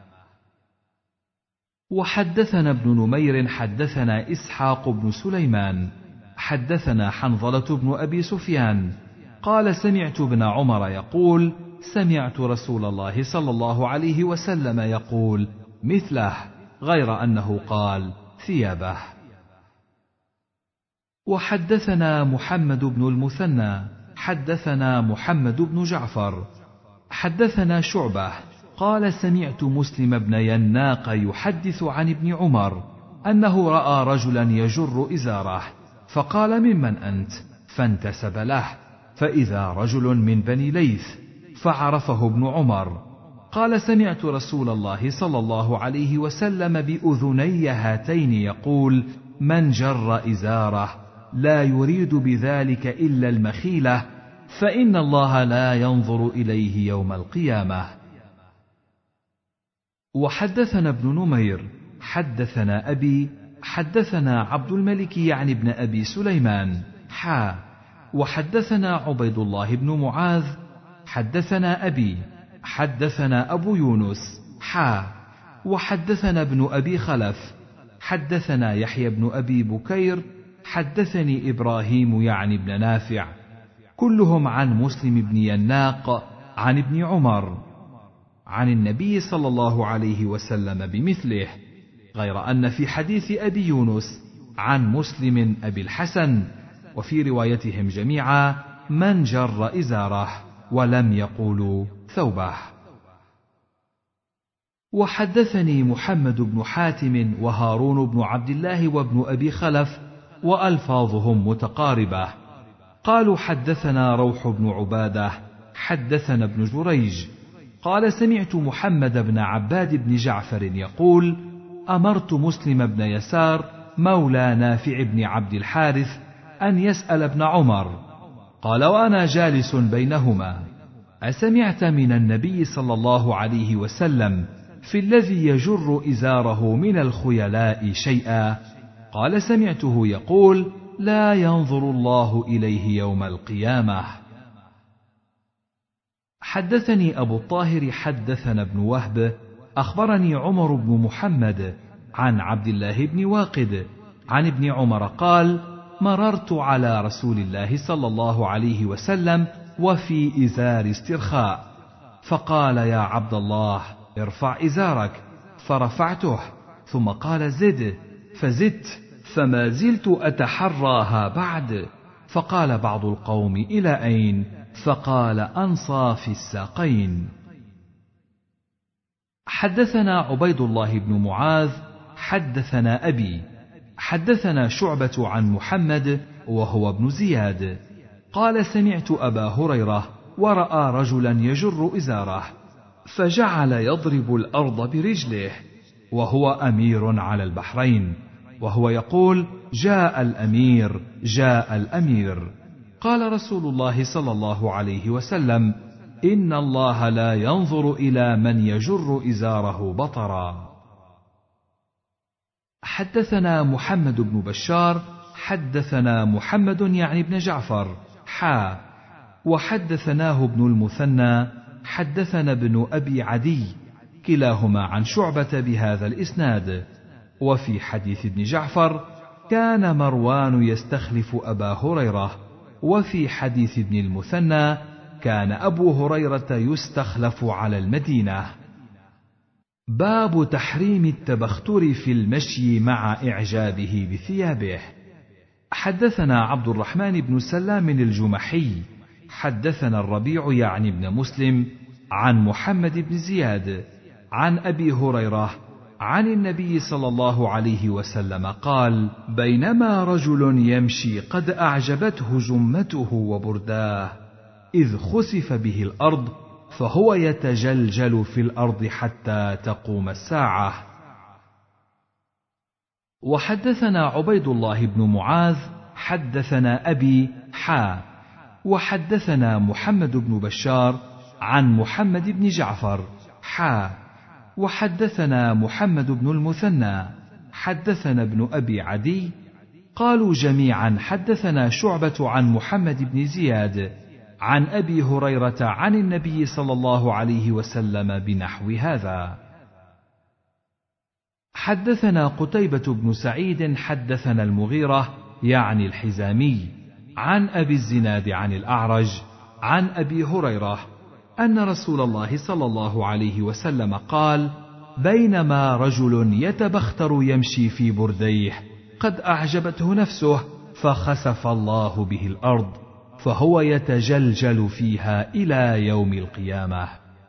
وحدثنا ابن نمير حدثنا إسحاق بن سليمان حدثنا حنظلة بن أبي سفيان قال سمعت ابن عمر يقول: سمعت رسول الله صلى الله عليه وسلم يقول مثله غير أنه قال ثيابه. وحدثنا محمد بن المثنى حدثنا محمد بن جعفر حدثنا شعبة قال سمعت مسلم بن يناق يحدث عن ابن عمر أنه رأى رجلا يجر إزاره فقال: ممن أنت؟ فانتسب له فإذا رجل من بني ليث فعرفه ابن عمر قال: سمعت رسول الله صلى الله عليه وسلم بأذني هاتين يقول: من جر إزاره لا يريد بذلك إلا المخيلة فإن الله لا ينظر إليه يوم القيامة. وحدثنا ابن نمير حدثنا أبي حدثنا عبد الملك يعني ابن أبي سليمان حا وحدثنا عبيد الله بن معاذ حدثنا أبي حدثنا أبو يونس حا وحدثنا ابن أبي خلف حدثنا يحيى بن أبي بكير حدثني إبراهيم يعني ابن نافع كلهم عن مسلم بن يناق عن ابن عمر عن النبي صلى الله عليه وسلم بمثله غير أن في حديث أبي يونس عن مسلم أبي الحسن وفي روايتهم جميعا من جر إزاره ولم يقولوا ثوبه. وحدثني محمد بن حاتم وهارون بن عبد الله وابن أبي خلف وألفاظهم متقاربة قالوا حدثنا روح بن عبادة حدثنا ابن جريج قال سمعت محمد بن عباد بن جعفر يقول: أمرت مسلم بن يسار مولى نافع بن عبد الحارث أن يسأل ابن عمر قال وأنا جالس بينهما: أسمعت من النبي صلى الله عليه وسلم في الذي يجر إزاره من الخيلاء شيئا؟ قال: سمعته يقول: لا ينظر الله إليه يوم القيامة. حدثني أبو الطاهر حدثنا ابن وهب أخبرني عمر بن محمد عن عبد الله بن واقد عن ابن عمر قال: مررت على رسول الله صلى الله عليه وسلم وفي إزار استرخاء، فقال: يا عبد الله ارفع إزارك، فرفعته، ثم قال: زد، فزدت، فما زلت أتحراها بعد. فقال بعض القوم: إلى أين؟ فقال: أنصاف الساقين. حدثنا عبيد الله بن معاذ حدثنا أبي حدثنا شعبة عن محمد وهو ابن زياد قال: سمعت أبا هريرة ورأى رجلا يجر إزاره، فجعل يضرب الأرض برجله، وهو أمير على البحرين، وهو يقول: جاء الأمير، جاء الأمير. قال رسول الله صلى الله عليه وسلم: إن الله لا ينظر إلى من يجر إزاره بطرا. حدثنا محمد بن بشار حدثنا محمد يعني بن جعفر حا وحدثناه ابن المثنى حدثنا ابن أبي عدي كلاهما عن شعبة بهذا الإسناد. وفي حديث ابن جعفر: كان مروان يستخلف أبا هريرة. وفي حديث ابن المثنى: كان أبو هريرة يستخلف على المدينة. باب تحريم التبختر في المشي مع إعجابه بثيابه. حدثنا عبد الرحمن بن سلام الجمحي حدثنا الربيع يعني بن مسلم عن محمد بن زياد عن أبي هريرة عن النبي صلى الله عليه وسلم قال: بينما رجل يمشي قد أعجبته جمته وبرداه، إذ خسف به الأرض، فهو يتجلجل في الأرض حتى تقوم الساعة. وحدثنا عبيد الله بن معاذ حدثنا أبي حا وحدثنا محمد بن بشار عن محمد بن جعفر حا وحدثنا محمد بن المثنى حدثنا ابن أبي عدي قالوا جميعا: حدثنا شعبة عن محمد بن زياد عن أبي هريرة عن النبي صلى الله عليه وسلم بنحو هذا. حدثنا قتيبة بن سعيد حدثنا المغيرة يعني الحزامي عن أبي الزناد عن الأعرج عن أبي هريرة أن رسول الله صلى الله عليه وسلم قال: بينما رجل يتبختر يمشي في برديه قد أعجبته نفسه، فخسف الله به الأرض، فهو يتجلجل فيها إلى يوم القيامة.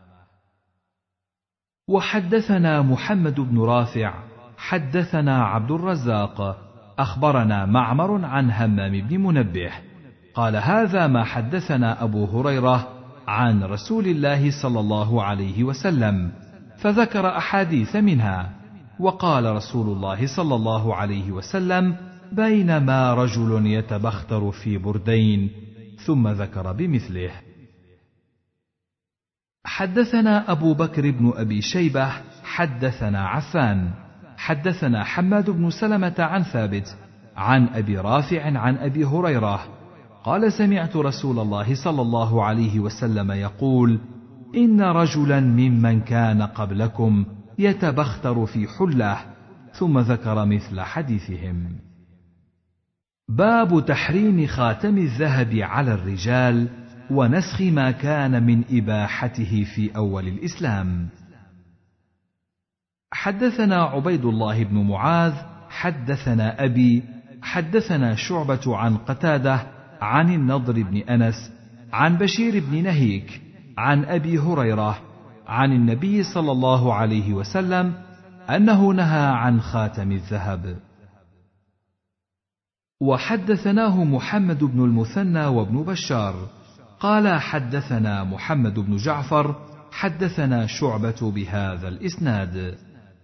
وحدثنا محمد بن رافع حدثنا عبد الرزاق أخبرنا معمر عن همام بن منبه قال: هذا ما حدثنا أبو هريرة عن رسول الله صلى الله عليه وسلم، فذكر أحاديث منها، وقال رسول الله صلى الله عليه وسلم: بينما رجل يتبختر في بردين، ثم ذكر بمثله. حدثنا أبو بكر بن أبي شيبة حدثنا عفان حدثنا حماد بن سلمة عن ثابت عن أبي رافع عن أبي هريرة قال: سمعت رسول الله صلى الله عليه وسلم يقول: إن رجلا ممن كان قبلكم يتبختر في حله، ثم ذكر مثل حديثهم. باب تحريم خاتم الذهب على الرجال ونسخ ما كان من إباحته في أول الإسلام. حدثنا عبيد الله بن معاذ حدثنا أبي حدثنا شعبة عن قتادة عن النضر بن أنس عن بشير بن نهيك عن أبي هريرة عن النبي صلى الله عليه وسلم أنه نهى عن خاتم الذهب. وحدثناه محمد بن المثنى وابن بشار قال: حدثنا محمد بن جعفر حدثنا شعبة بهذا الإسناد.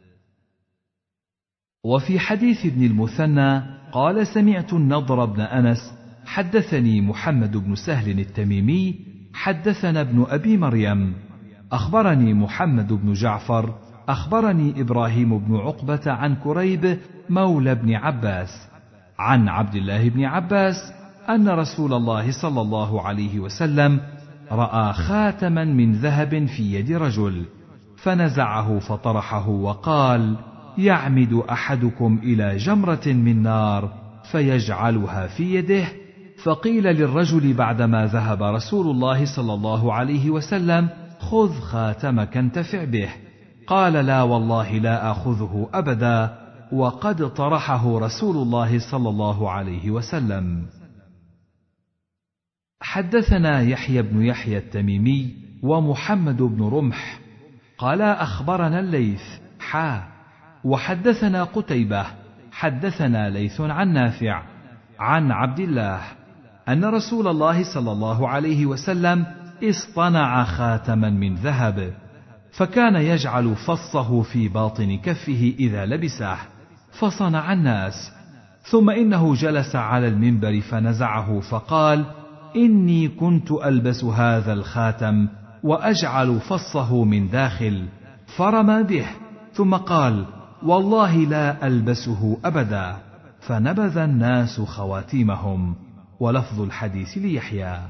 وفي حديث ابن المثنى قال: سمعت النضر بن أنس حدثني محمد بن سهل التميمي حدثنا ابن أبي مريم أخبرني محمد بن جعفر أخبرني إبراهيم بن عقبة عن كريب مولى بن عباس عن عبد الله بن عباس أن رسول الله صلى الله عليه وسلم رأى خاتما من ذهب في يد رجل، فنزعه فطرحه وقال: يعمد أحدكم إلى جمرة من نار فيجعلها في يده، فقيل للرجل بعدما ذهب رسول الله صلى الله عليه وسلم: خذ خاتمك انتفع به. قال: لا والله لا آخذه أبدا، وقد طرحه رسول الله صلى الله عليه وسلم. حدثنا يحيى بن يحيى التميمي ومحمد بن رمح قال أخبرنا الليث حا وحدثنا قتيبة حدثنا ليث عن نافع عن عبد الله أن رسول الله صلى الله عليه وسلم اصطنع خاتما من ذهب، فكان يجعل فصه في باطن كفه إذا لبسه، فصنع الناس. ثم إنه جلس على المنبر فنزعه فقال: إني كنت ألبس هذا الخاتم وأجعل فصه من داخل، فرمى به، ثم قال: والله لا ألبسه أبدا، فنبذ الناس خواتيمهم. ولفظ الحديث ليحيى.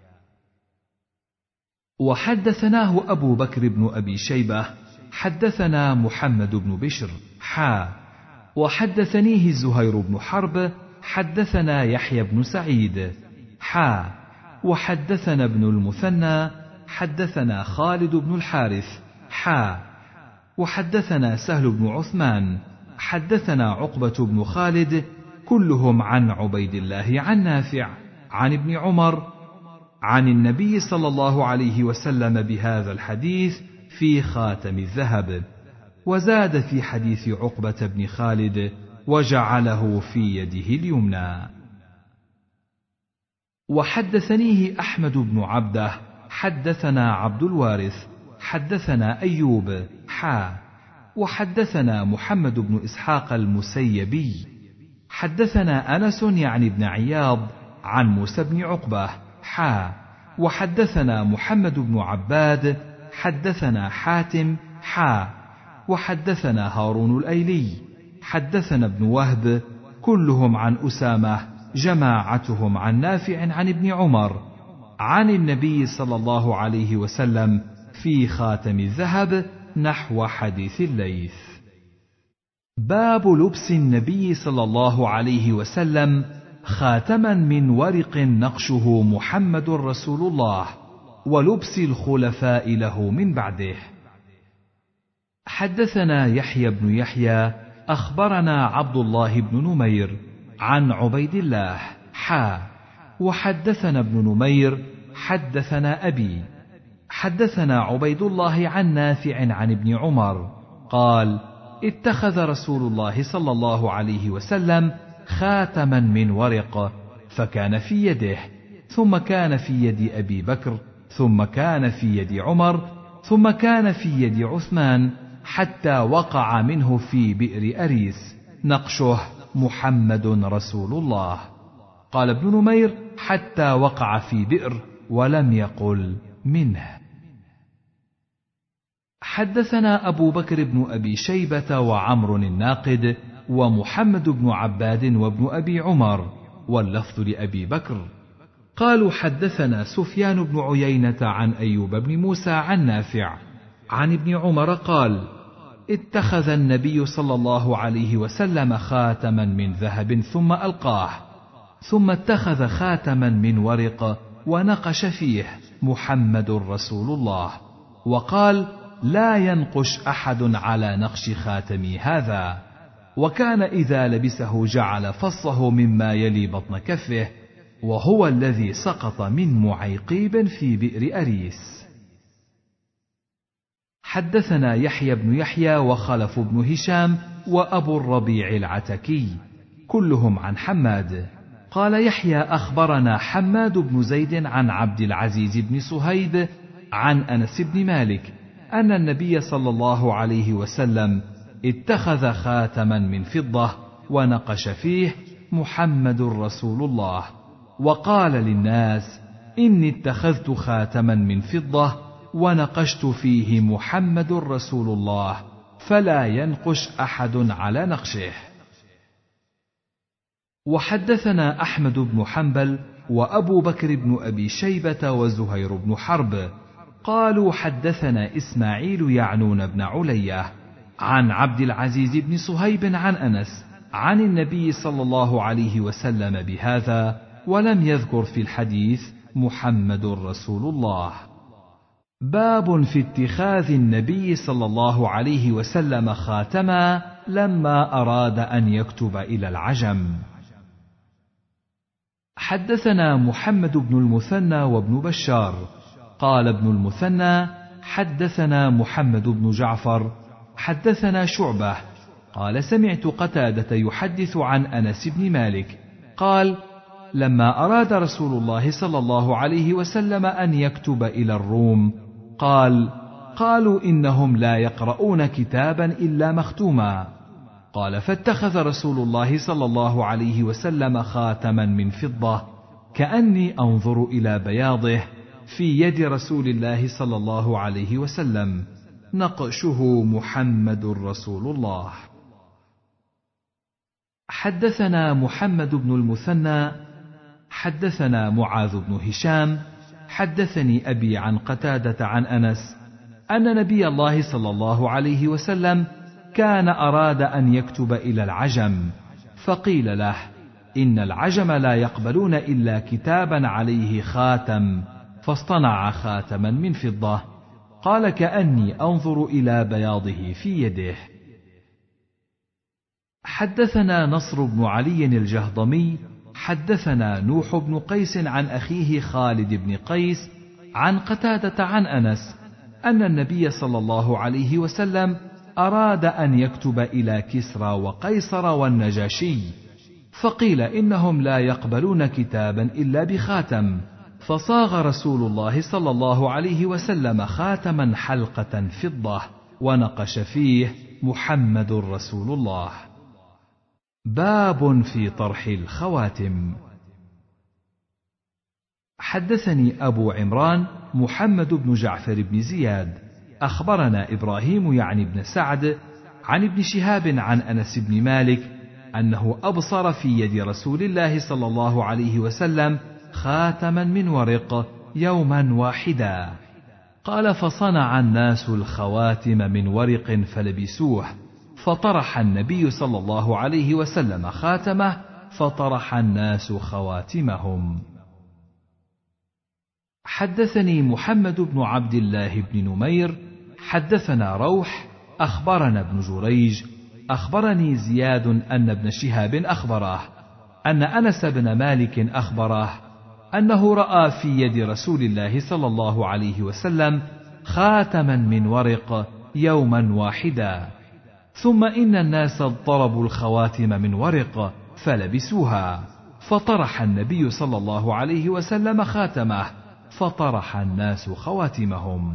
وحدثناه أبو بكر بن أبي شيبة حدثنا محمد بن بشر حا وحدثنيه زهير بن حرب حدثنا يحيى بن سعيد حا وحدثنا ابن المثنى حدثنا خالد بن الحارث حا وحدثنا سهل بن عثمان حدثنا عقبة بن خالد كلهم عن عبيد الله عن نافع عن ابن عمر عن النبي صلى الله عليه وسلم بهذا الحديث في خاتم الذهب. وزاد في حديث عقبة بن خالد: وجعله في يده اليمنى. وحدثنيه أحمد بن عبده حدثنا عبد الوارث حدثنا أيوب حا وحدثنا محمد بن إسحاق المسيبي حدثنا أنس يعني بن عياض عن موسى بن عقبة حا وحدثنا محمد بن عباد حدثنا حاتم حا وحدثنا هارون الأيلي حدثنا ابن وهب كلهم عن أسامة جماعتهم عن نافع عن ابن عمر عن النبي صلى الله عليه وسلم في خاتم الذهب نحو حديث الليث. باب لبس النبي صلى الله عليه وسلم خاتما من ورق نقشه محمد رسول الله، ولبس الخلفاء له من بعده. حدثنا يحيى بن يحيى أخبرنا عبد الله بن نمير عن عبيد الله حا وحدثنا ابن نمير حدثنا أبي حدثنا عبيد الله عن نافع عن ابن عمر قال: اتخذ رسول الله صلى الله عليه وسلم خاتما من ورق، فكان في يده، ثم كان في يد أبي بكر، ثم كان في يد عمر، ثم كان في يد عثمان، حتى وقع منه في بئر أريس، نقشه محمد رسول الله. قال ابن نمير: حتى وقع في بئر، ولم يقل منه. حدثنا أبو بكر بن أبي شيبة وعمر الناقد ومحمد بن عباد وابن أبي عمر، واللفظ لأبي بكر. قالوا: حدثنا سفيان بن عيينة عن أيوب بن موسى عن نافع عن ابن عمر قال: اتخذ النبي صلى الله عليه وسلم خاتما من ذهب ثم ألقاه، ثم اتخذ خاتما من ورق ونقش فيه محمد رسول الله، وقال: لا ينقش أحد على نقش خاتمي هذا. وكان إذا لبسه جعل فصه مما يلي بطن كفه، وهو الذي سقط من معيقيب في بئر أريس. حدثنا يحيى بن يحيى وخلف بن هشام وأبو الربيع العتكي كلهم عن حماد قال يحيى: أخبرنا حماد بن زيد عن عبد العزيز بن صهيب عن أنس بن مالك أن النبي صلى الله عليه وسلم اتخذ خاتما من فضة ونقش فيه محمد رسول الله، وقال للناس: إني اتخذت خاتما من فضة ونقشت فيه محمد رسول الله، فلا ينقش أحد على نقشه. وحدثنا أحمد بن حنبل وأبو بكر بن أبي شيبة وزهير بن حرب قالوا: حدثنا إسماعيل يعنون بن علية عن عبد العزيز بن صهيب عن أنس عن النبي صلى الله عليه وسلم بهذا، ولم يذكر في الحديث محمد رسول الله. باب في اتخاذ النبي صلى الله عليه وسلم خاتما لما أراد أن يكتب إلى العجم. حدثنا محمد بن المثنى وابن بشار قال ابن المثنى حدثنا محمد بن جعفر حدثنا شعبة قال سمعت قتادة يحدث عن أنس بن مالك قال لما أراد رسول الله صلى الله عليه وسلم أن يكتب إلى الروم قال قالوا إنهم لا يقرؤون كتابا إلا مختوما. قال فاتخذ رسول الله صلى الله عليه وسلم خاتما من فضة كأني أنظر إلى بياضه في يد رسول الله صلى الله عليه وسلم، نقشه محمد رسول الله. حدثنا محمد بن المثنى حدثنا معاذ بن هشام حدثني أبي عن قتادة عن أنس أن نبي الله صلى الله عليه وسلم كان أراد أن يكتب إلى العجم، فقيل له إن العجم لا يقبلون إلا كتابا عليه خاتم، فاصطنع خاتما من فضة. قال كأني أنظر إلى بياضه في يده. حدثنا نصر بن علي الجهضمي حدثنا نوح بن قيس عن أخيه خالد بن قيس عن قتادة عن أنس أن النبي صلى الله عليه وسلم أراد أن يكتب إلى كسرى وقيصر والنجاشي، فقيل إنهم لا يقبلون كتابا إلا بخاتم، فصاغ رسول الله صلى الله عليه وسلم خاتما حلقة فضة ونقش فيه محمد رسول الله. باب في طرح الخواتم. حدثني أبو عمران محمد بن جعفر بن زياد أخبرنا إبراهيم يعني بن سعد عن ابن شهاب عن أنس بن مالك أنه أبصر في يد رسول الله صلى الله عليه وسلم خاتما من ورق يوما واحدا. قال فصنع الناس الخواتم من ورق فلبسوه، فطرح النبي صلى الله عليه وسلم خاتمه، فطرح الناس خواتمهم. حدثني محمد بن عبد الله بن نمير حدثنا روح أخبرنا ابن جريج أخبرني زياد أن ابن شهاب أخبره أن أنس بن مالك أخبره أنه رأى في يد رسول الله صلى الله عليه وسلم خاتما من ورق يوما واحدا، ثم إن الناس ضربوا الخواتم من ورق فلبسوها، فطرح النبي صلى الله عليه وسلم خاتمه، فطرح الناس خواتمهم.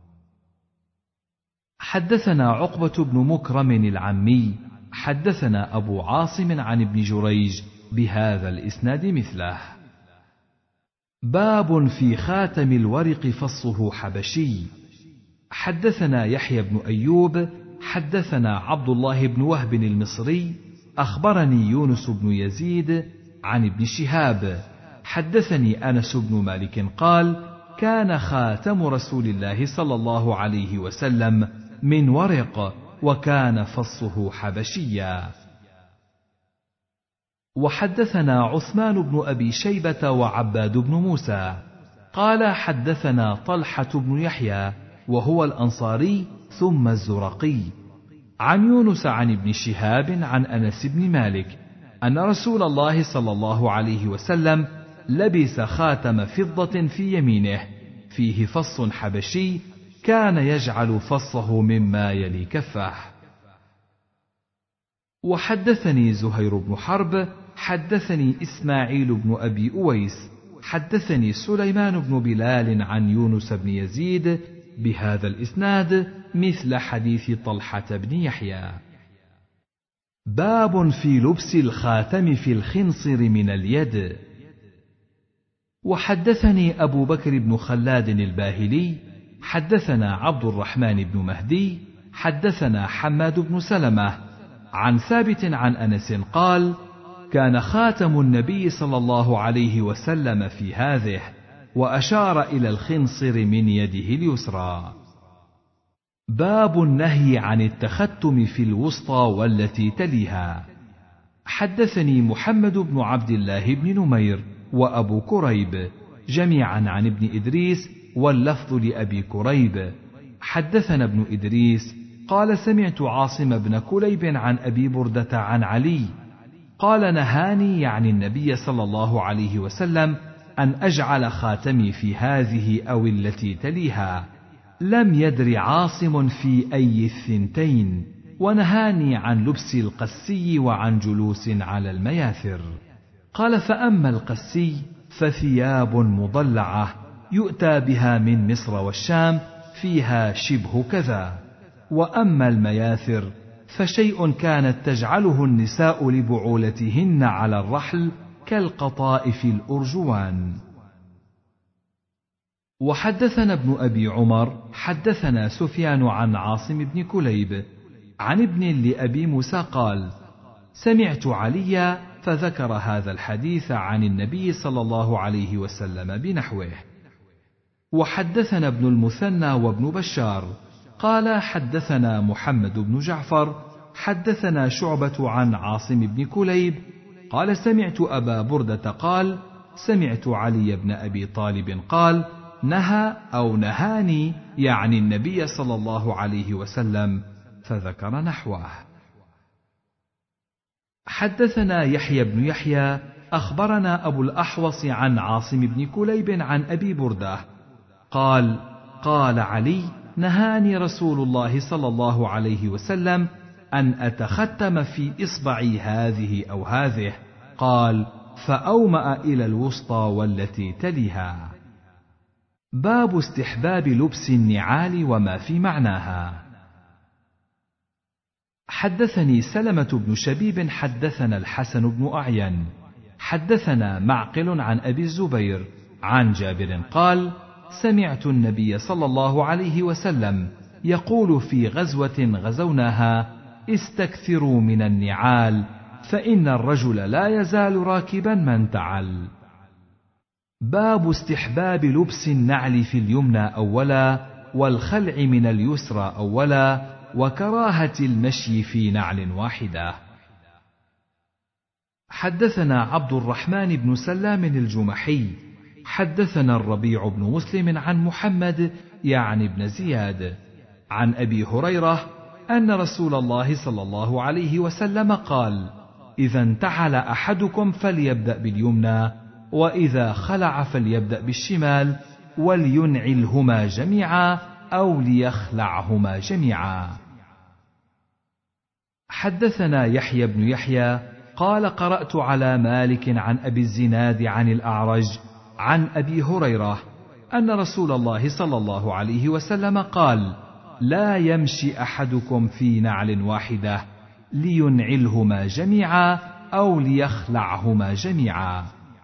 حدثنا عقبة بن مكرم العمي حدثنا أبو عاصم عن ابن جريج بهذا الإسناد مثله. باب في خاتم الورق فصه حبشي. حدثنا يحيى بن أيوب حدثنا عبد الله بن وهب المصري أخبرني يونس بن يزيد عن ابن شهاب حدثني أنس بن مالك قال كان خاتم رسول الله صلى الله عليه وسلم من ورق وكان فصه حبشيا. وحدثنا عثمان بن أبي شيبة وعباد بن موسى قال حدثنا طلحة بن يحيى وهو الأنصاري ثم الزرقي عن يونس عن ابن شهاب عن أنس بن مالك أن رسول الله صلى الله عليه وسلم لبس خاتم فضة في يمينه فيه فص حبشي كان يجعل فصه مما يلي كفه. وحدثني زهير بن حرب حدثني إسماعيل بن أبي أويس حدثني سليمان بن بلال عن يونس بن يزيد بهذا الإسناد مثل حديث طلحة بن يحيى. باب في لبس الخاتم في الخنصر من اليد. وحدثني أبو بكر بن خلاد الباهلي حدثنا عبد الرحمن بن مهدي حدثنا حماد بن سلمة عن ثابت عن أنس قال كان خاتم النبي صلى الله عليه وسلم في هذه، وأشار إلى الخنصر من يده اليسرى. باب النهي عن التختم في الوسطى والتي تليها. حدثني محمد بن عبد الله بن نمير وأبو كريب جميعا عن ابن إدريس واللفظ لأبي كريب. حدثنا ابن إدريس قال سمعت عاصم بن كليب عن أبي بردة عن علي قال نهاني يعني النبي صلى الله عليه وسلم أن أجعل خاتمي في هذه أو التي تليها، لم يدر عاصم في أي الثنتين، ونهاني عن لبس القسي وعن جلوس على المياثر. قال فأما القسي فثياب مضلعة يؤتى بها من مصر والشام فيها شبه كذا، وأما المياثر فشيء كانت تجعله النساء لبعولتهن على الرحل كالقطائف الأرجوان. وحدثنا ابن أبي عمر حدثنا سفيان عن عاصم بن كليب عن ابن لأبي موسى قال سمعت عليا فذكر هذا الحديث عن النبي صلى الله عليه وسلم بنحوه. وحدثنا ابن المثنى وابن بشار قال حدثنا محمد بن جعفر حدثنا شعبة عن عاصم بن كليب قال سمعت أبا بردة قال سمعت علي بن أبي طالب قال نهى أو نهاني يعني النبي صلى الله عليه وسلم، فذكر نحوه. حدثنا يحيى بن يحيى أخبرنا أبو الأحوص عن عاصم بن كليب عن أبي بردة قال قال علي نهاني رسول الله صلى الله عليه وسلم أن أتختم في إصبعي هذه أو هذه، قال فأومأ إلى الوسطى والتي تليها. باب استحباب لبس النعال وما في معناها. حدثني سلمة بن شبيب حدثنا الحسن بن أعين حدثنا معقل عن أبي الزبير عن جابر قال سمعت النبي صلى الله عليه وسلم يقول في غزوة غزوناها استكثروا من النعال فإن الرجل لا يزال راكبا ما انتعل. باب استحباب لبس النعل في اليمنى أولا والخلع من اليسرى أولا وكراهة المشي في نعل واحدة. حدثنا عبد الرحمن بن سلام الجمحي حدثنا الربيع بن مسلم عن محمد يعني بن زياد عن أبي هريرة أن رسول الله صلى الله عليه وسلم قال إذا انتعل أحدكم فليبدأ باليمنى وإذا خلع فليبدأ بالشمال ولينعلهما جميعا أو ليخلعهما جميعا. حدثنا يحيى بن يحيى قال قرأت على مالك عن أبي الزناد عن الأعرج عن أبي هريرة أن رسول الله صلى الله عليه وسلم قال لا يمشي أحدكم في نعل واحدة لينعلهما جميعا أو ليخلعهما جميعا.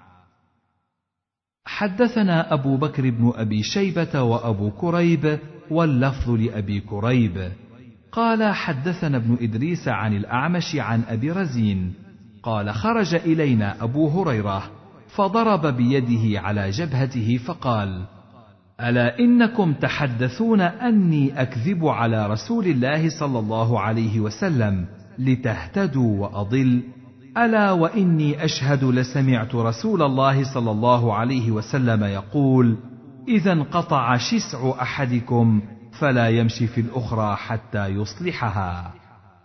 حدثنا أبو بكر بن أبي شيبة وأبو كريب واللفظ لأبي كريب قال حدثنا ابن إدريس عن الأعمش عن أبي رزين قال خرج إلينا أبو هريرة فضرب بيده على جبهته فقال ألا إنكم تحدثون أني أكذب على رسول الله صلى الله عليه وسلم لتهتدوا وأضل، ألا وإني أشهد لسمعت رسول الله صلى الله عليه وسلم يقول إذا انقطع شسع أحدكم فلا يمشي في الأخرى حتى يصلحها.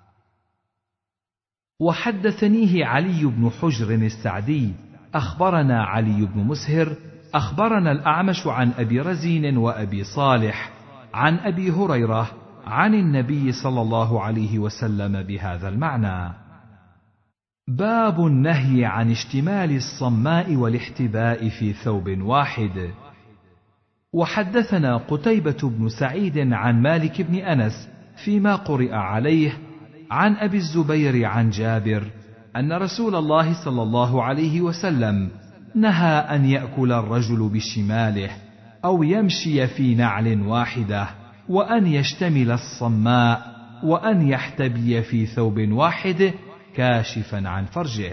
وحدثنيه علي بن حجر السعدي أخبرنا علي بن مسهر أخبرنا الأعمش عن أبي رزين وأبي صالح عن أبي هريرة عن النبي صلى الله عليه وسلم بهذا المعنى. باب النهي عن اشتمال الصماء والاحتباء في ثوب واحد. وحدثنا قتيبة بن سعيد عن مالك بن أنس فيما قرئ عليه عن أبي الزبير عن جابر أن رسول الله صلى الله عليه وسلم نهى أن يأكل الرجل بشماله أو يمشي في نعل واحدة وأن يشتمل الصماء وأن يحتبي في ثوب واحد كاشفا عن فرجه.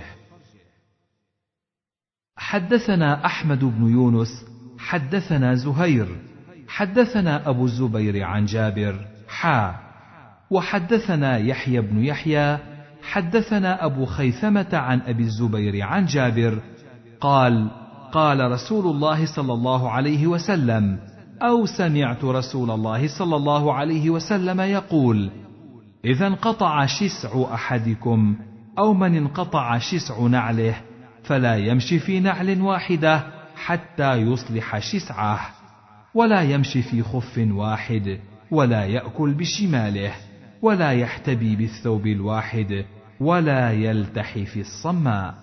حدثنا أحمد بن يونس حدثنا زهير حدثنا أبو الزبير عن جابر حا وحدثنا يحيى بن يحيى حدثنا أبو خيثمة عن أبي الزبير عن جابر قال قال رسول الله صلى الله عليه وسلم أو سمعت رسول الله صلى الله عليه وسلم يقول إذا انقطع شسع أحدكم أو من انقطع شسع نعله فلا يمشي في نعل واحدة حتى يصلح شسعه، ولا يمشي في خف واحد، ولا يأكل بشماله، ولا يحتبي بالثوب الواحد، ولا يلتحي في الصماء.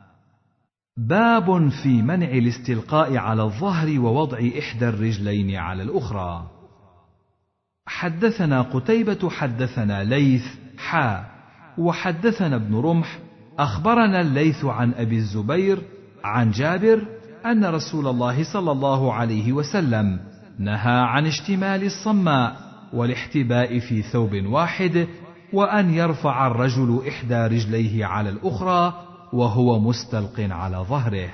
باب في منع الاستلقاء على الظهر ووضع إحدى الرجلين على الأخرى. حدثنا قتيبة حدثنا ليث حا وحدثنا ابن رمح أخبرنا الليث عن أبي الزبير عن جابر أن رسول الله صلى الله عليه وسلم نهى عن اشتمال الصماء والاحتباء في ثوب واحد، وأن يرفع الرجل إحدى رجليه على الأخرى وهو مستلق على ظهره.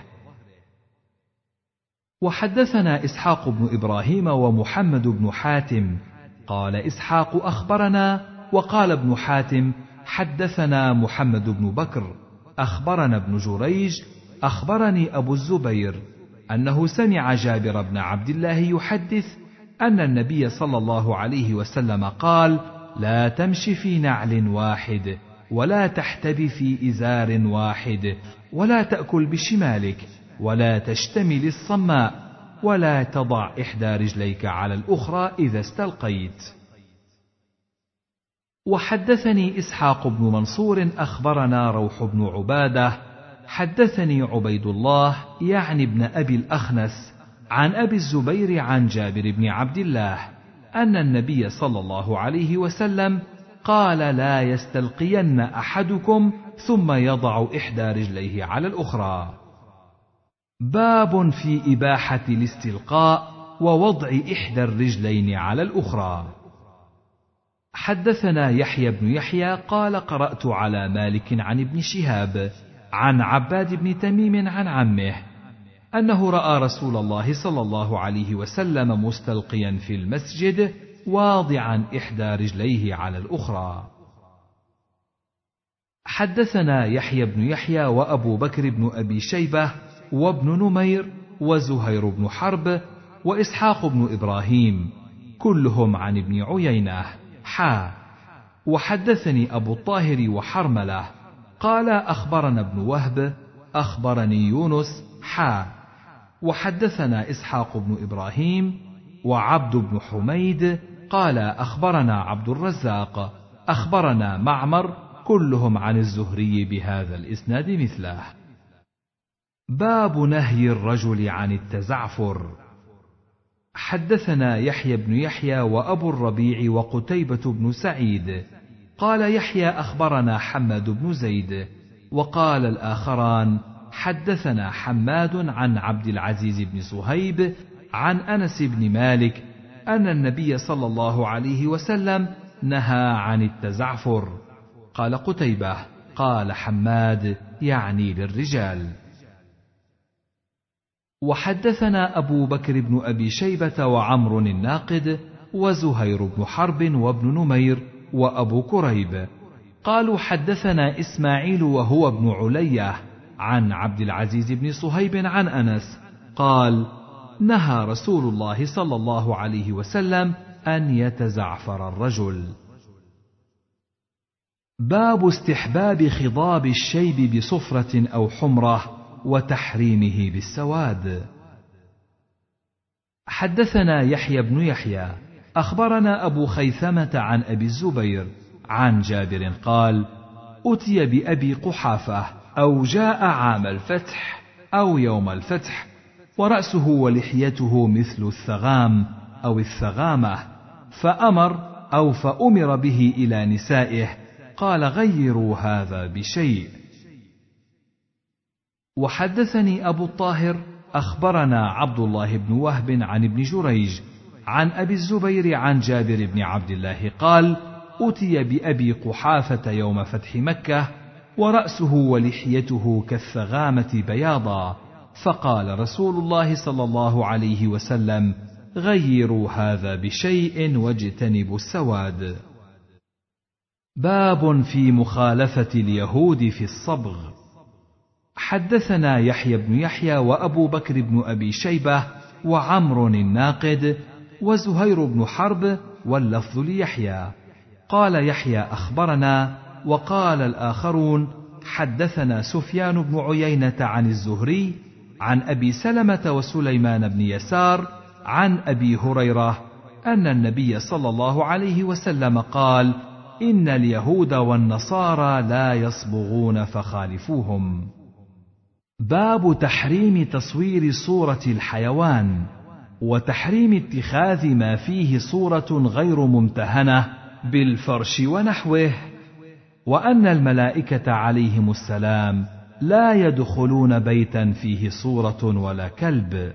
وحدثنا إسحاق بن إبراهيم ومحمد بن حاتم قال إسحاق أخبرنا وقال ابن حاتم حدثنا محمد بن بكر أخبرنا ابن جريج أخبرني أبو الزبير أنه سمع جابر بن عبد الله يحدث أن النبي صلى الله عليه وسلم قال لا تمشي في نعل واحد، ولا تحتبي في إزار واحد، ولا تأكل بشمالك، ولا تشتمل الصماء، ولا تضع إحدى رجليك على الأخرى إذا استلقيت. وحدثني إسحاق بن منصور أخبرنا روح بن عبادة حدثني عبيد الله يعني ابن أبي الأخنس عن أبي الزبير عن جابر بن عبد الله أن النبي صلى الله عليه وسلم قال لا يستلقين أحدكم ثم يضع إحدى رجليه على الأخرى. باب في إباحة الاستلقاء ووضع إحدى الرجلين على الأخرى. حدثنا يحيى بن يحيى قال قرأت على مالك عن ابن شهاب عن عباد بن تميم عن عمه أنه رأى رسول الله صلى الله عليه وسلم مستلقيا في المسجد واضعا إحدى رجليه على الأخرى. حدثنا يحيى بن يحيى وأبو بكر بن أبي شيبة وابن نمير وزهير بن حرب وإسحاق بن إبراهيم كلهم عن ابن عيينة حا وحدثني أبو الطاهر وحرملة قال أخبرنا ابن وهب أخبرني يونس حا وحدثنا إسحاق بن إبراهيم وعبد بن حميد قال أخبرنا عبد الرزاق أخبرنا معمر كلهم عن الزهري بهذا الإسناد مثله. باب نهي الرجل عن التزعفر. حدثنا يحيى بن يحيى وأبو الربيع وقتيبة بن سعيد قال يحيى أخبرنا حماد بن زيد وقال الآخران حدثنا حماد عن عبد العزيز بن صهيب عن أنس بن مالك أن النبي صلى الله عليه وسلم نهى عن التزعفر. قال قتيبة قال حماد يعني للرجال. وحدثنا أبو بكر بن أبي شيبة وعمر الناقد وزهير بن حرب وابن نمير وأبو كريب قالوا حدثنا إسماعيل وهو ابن علية عن عبد العزيز بن صهيب عن أنس قال نهى رسول الله صلى الله عليه وسلم أن يتزعفر الرجل. باب استحباب خضاب الشيب بصفرة أو حمرة وتحريمه بالسواد. حدثنا يحيى بن يحيى أخبرنا أبو خيثمة عن أبي الزبير عن جابر قال أتي بأبي قحافة أو جاء عام الفتح أو يوم الفتح ورأسه ولحيته مثل الثغام أو الثغامة فأمر أو فأمر به إلى نسائه قال غيروا هذا بشيء. وحدثني أبو الطاهر أخبرنا عبد الله بن وهب عن ابن جريج عن أبي الزبير عن جابر بن عبد الله قال أتي بأبي قحافة يوم فتح مكة ورأسه ولحيته كالثغامة بياضا فقال رسول الله صلى الله عليه وسلم غيروا هذا بشيء واجتنبوا السواد. باب في مخالفة اليهود في الصبغ. حدثنا يحيى بن يحيى وأبو بكر بن أبي شيبة وعمر الناقد وزهير بن حرب واللفظ ليحيى. قال يحيى أخبرنا، وقال الآخرون حدثنا سفيان بن عيينة عن الزهري عن أبي سلمة وسليمان بن يسار عن أبي هريرة أن النبي صلى الله عليه وسلم قال: إن اليهود والنصارى لا يصبغون فخالفوهم. باب تحريم تصوير صورة الحيوان، وتحريم اتخاذ ما فيه صورة غير ممتهنة بالفرش ونحوه، وأن الملائكة عليهم السلام لا يدخلون بيتا فيه صورة ولا كلب.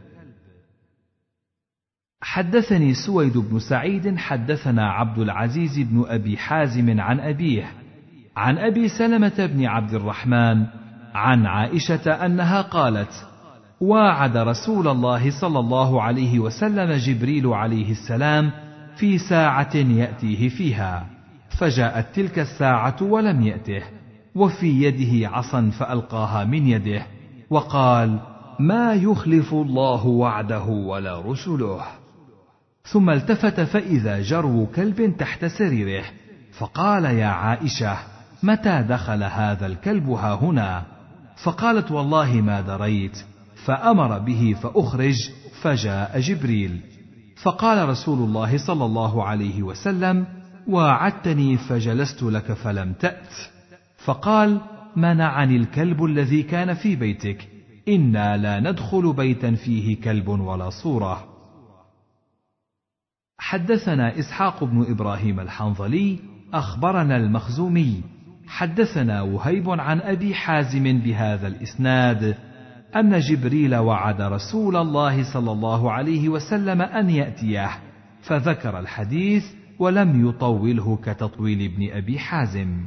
حدثني سويد بن سعيد حدثنا عبد العزيز بن أبي حازم عن أبيه عن أبي سلمة بن عبد الرحمن عن عائشة أنها قالت: واعد رسول الله صلى الله عليه وسلم جبريل عليه السلام في ساعة يأتيه فيها، فجاءت تلك الساعة ولم يأته، وفي يده عصا فألقاها من يده، وقال: ما يخلف الله وعده ولا رسله. ثم التفت فإذا جرو كلب تحت سريره، فقال: يا عائشة، متى دخل هذا الكلب ها هنا؟ فقالت: والله ما دريت. فأمر به فأخرج، فجاء جبريل، فقال رسول الله صلى الله عليه وسلم: واعدتني فجلست لك فلم تأت. فقال: منعني الكلب الذي كان في بيتك، إنا لا ندخل بيتا فيه كلب ولا صورة. حدثنا إسحاق بن إبراهيم الحنظلي أخبرنا المخزومي حدثنا وهيب عن أبي حازم بهذا الإسناد أن جبريل وعد رسول الله صلى الله عليه وسلم أن يأتيه، فذكر الحديث ولم يطوله كتطويل ابن أبي حازم.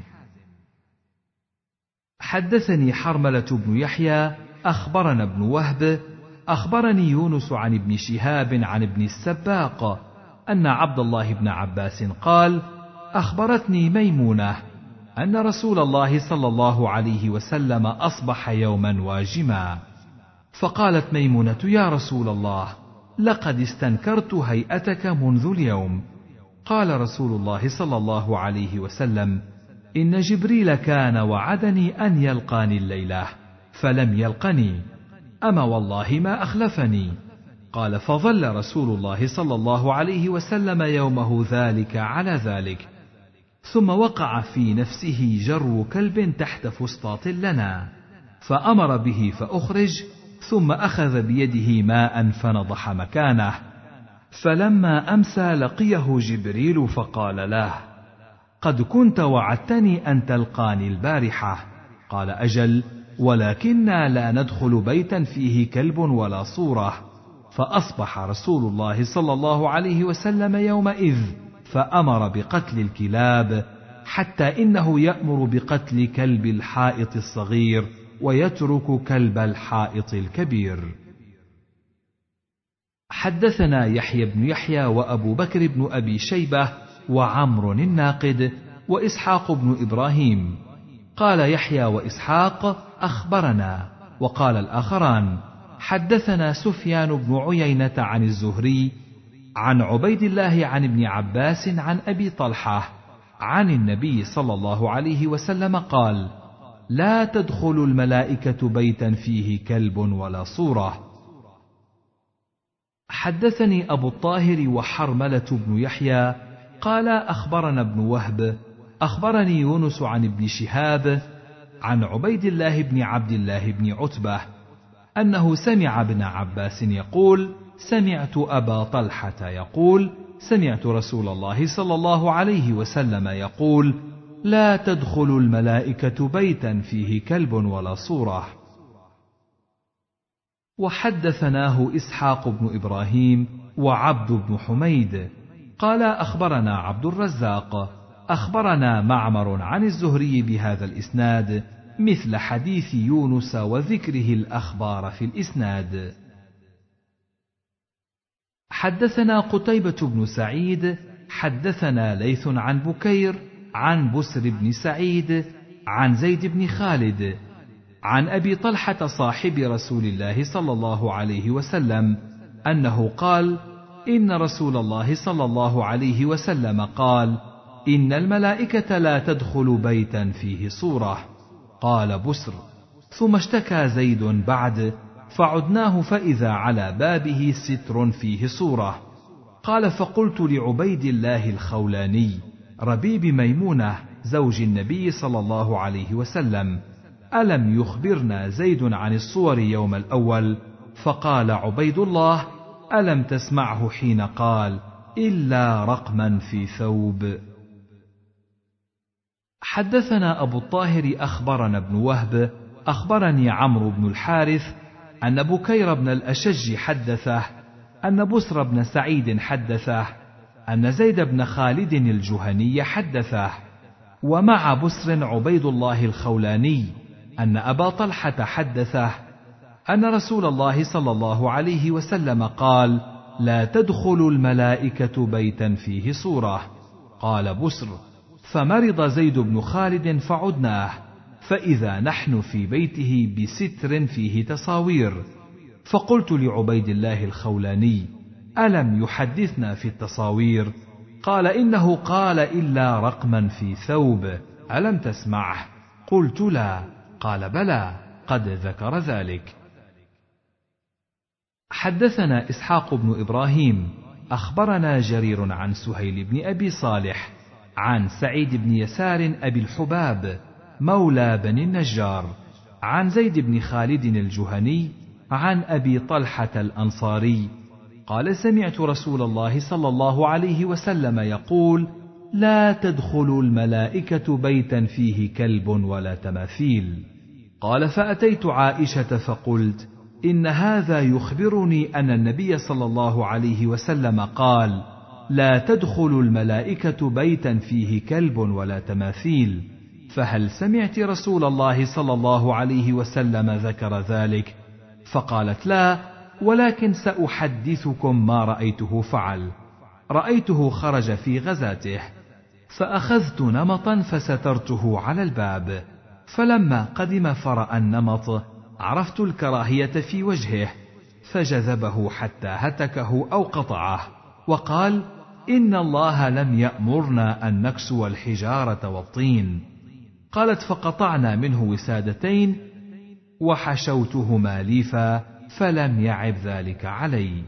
حدثني حرملة بن يحيى أخبرنا ابن وهب أخبرني يونس عن ابن شهاب عن ابن السباق أن عبد الله بن عباس قال: أخبرتني ميمونة أن رسول الله صلى الله عليه وسلم أصبح يوما واجما، فقالت ميمونة: يا رسول الله، لقد استنكرت هيئتك منذ اليوم. قال رسول الله صلى الله عليه وسلم: إن جبريل كان وعدني أن يلقاني الليلة فلم يلقني، أما والله ما أخلفني. قال: فظل رسول الله صلى الله عليه وسلم يومه ذلك على ذلك، ثم وقع في نفسه جرو كلب تحت فسطاط لنا، فأمر به فأخرج، ثم أخذ بيده ماء فنضح مكانه. فلما أمسى لقيه جبريل فقال له: قد كنت وعدتني أن تلقاني البارحة. قال: أجل، ولكننا لا ندخل بيتا فيه كلب ولا صورة. فأصبح رسول الله صلى الله عليه وسلم يومئذ فأمر بقتل الكلاب، حتى إنه يأمر بقتل كلب الحائط الصغير ويترك كلب الحائط الكبير. حدثنا يحيى بن يحيى وأبو بكر بن أبي شيبة وعمر الناقد وإسحاق بن إبراهيم. قال يحيى وإسحاق: أخبرنا. وقال الآخران: حدثنا سفيان بن عيينة عن الزهري عن عبيد الله عن ابن عباس عن أبي طلحة عن النبي صلى الله عليه وسلم قال: لا تدخل الملائكة بيتا فيه كلب ولا صورة. حدثني أبو الطاهر وحرملة بن يحيى قال: أخبرنا ابن وهب أخبرني يونس عن ابن شهاب عن عبيد الله بن عبد الله بن عتبة أنه سمع ابن عباس يقول: سمعت أبا طلحة يقول: سمعت رسول الله صلى الله عليه وسلم يقول: لا تدخل الملائكة بيتا فيه كلب ولا صورة. وحدثناه إسحاق بن إبراهيم وعبد بن حميد قال: أخبرنا عبد الرزاق أخبرنا معمر عن الزهري بهذا الإسناد مثل حديث يونس وذكره الأخبار في الإسناد. حدثنا قتيبة بن سعيد حدثنا ليث عن بكير عن بسر بن سعيد عن زيد بن خالد عن أبي طلحة صاحب رسول الله صلى الله عليه وسلم أنه قال: إن رسول الله صلى الله عليه وسلم قال: إن الملائكة لا تدخل بيتا فيه صورة. قال بسر: ثم اشتكى زيد بعد، فعدناه فإذا على بابه ستر فيه صورة. قال: فقلت لعبيد الله الخولاني ربيب ميمونة زوج النبي صلى الله عليه وسلم: ألم يخبرنا زيد عن الصور يوم الأول؟ فقال عبيد الله: ألم تسمعه حين قال: إلا رقما في ثوب. حدثنا أبو الطاهر أخبرنا ابن وهب أخبرني عمرو بن الحارث أن بكير بن الأشج حدثه أن بسر بن سعيد حدثه أن زيد بن خالد الجهني حدثه، ومع بسر عبيد الله الخولاني أن أبا طلحة حدثه أن رسول الله صلى الله عليه وسلم قال: لا تدخل الملائكة بيتا فيه صورة. قال بسر: فمرض زيد بن خالد فعدناه، فإذا نحن في بيته بستر فيه تصاوير. فقلت لعبيد الله الخولاني: ألم يحدثنا في التصاوير؟ قال: إنه قال: إلا رقما في ثوب، ألم تسمعه؟ قلت: لا. قال: بلى، قد ذكر ذلك. حدثنا إسحاق بن إبراهيم أخبرنا جرير عن سهيل بن أبي صالح عن سعيد بن يسار أبي الحباب مولى بني النجار عن زيد بن خالد الجهني عن أبي طلحة الأنصاري قال: سمعت رسول الله صلى الله عليه وسلم يقول: لا تدخل الملائكة بيتا فيه كلب ولا تماثيل. قال: فأتيت عائشة فقلت: إن هذا يخبرني أن النبي صلى الله عليه وسلم قال: لا تدخل الملائكة بيتا فيه كلب ولا تماثيل، فهل سمعت رسول الله صلى الله عليه وسلم ذكر ذلك؟ فقالت: لا، ولكن سأحدثكم ما رأيته فعل. رأيته خرج في غزاته، فأخذت نمطا فسترته على الباب، فلما قدم فرأى النمط عرفت الكراهية في وجهه، فجذبه حتى هتكه أو قطعه، وقال: إن الله لم يأمرنا أن نكسو الحجارة والطين. قالت: فقطعنا منه وسادتين وحشوتهما ليفا، فلم يعب ذلك علي.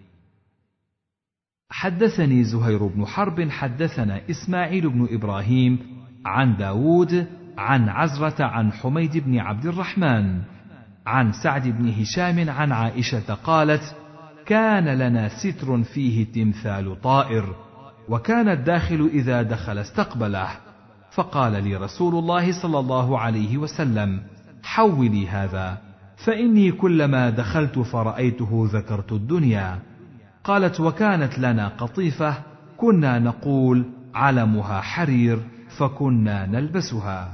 حدثني زهير بن حرب حدثنا إسماعيل بن إبراهيم عن داود عن عزرة عن حميد بن عبد الرحمن عن سعد بن هشام عن عائشة قالت: كان لنا ستر فيه تمثال طائر، وكان الداخل إذا دخل استقبله، فقال لي رسول الله صلى الله عليه وسلم: حولي هذا، فإني كلما دخلت فرأيته ذكرت الدنيا. قالت: وكانت لنا قطيفة كنا نقول علمها حرير، فكنا نلبسها.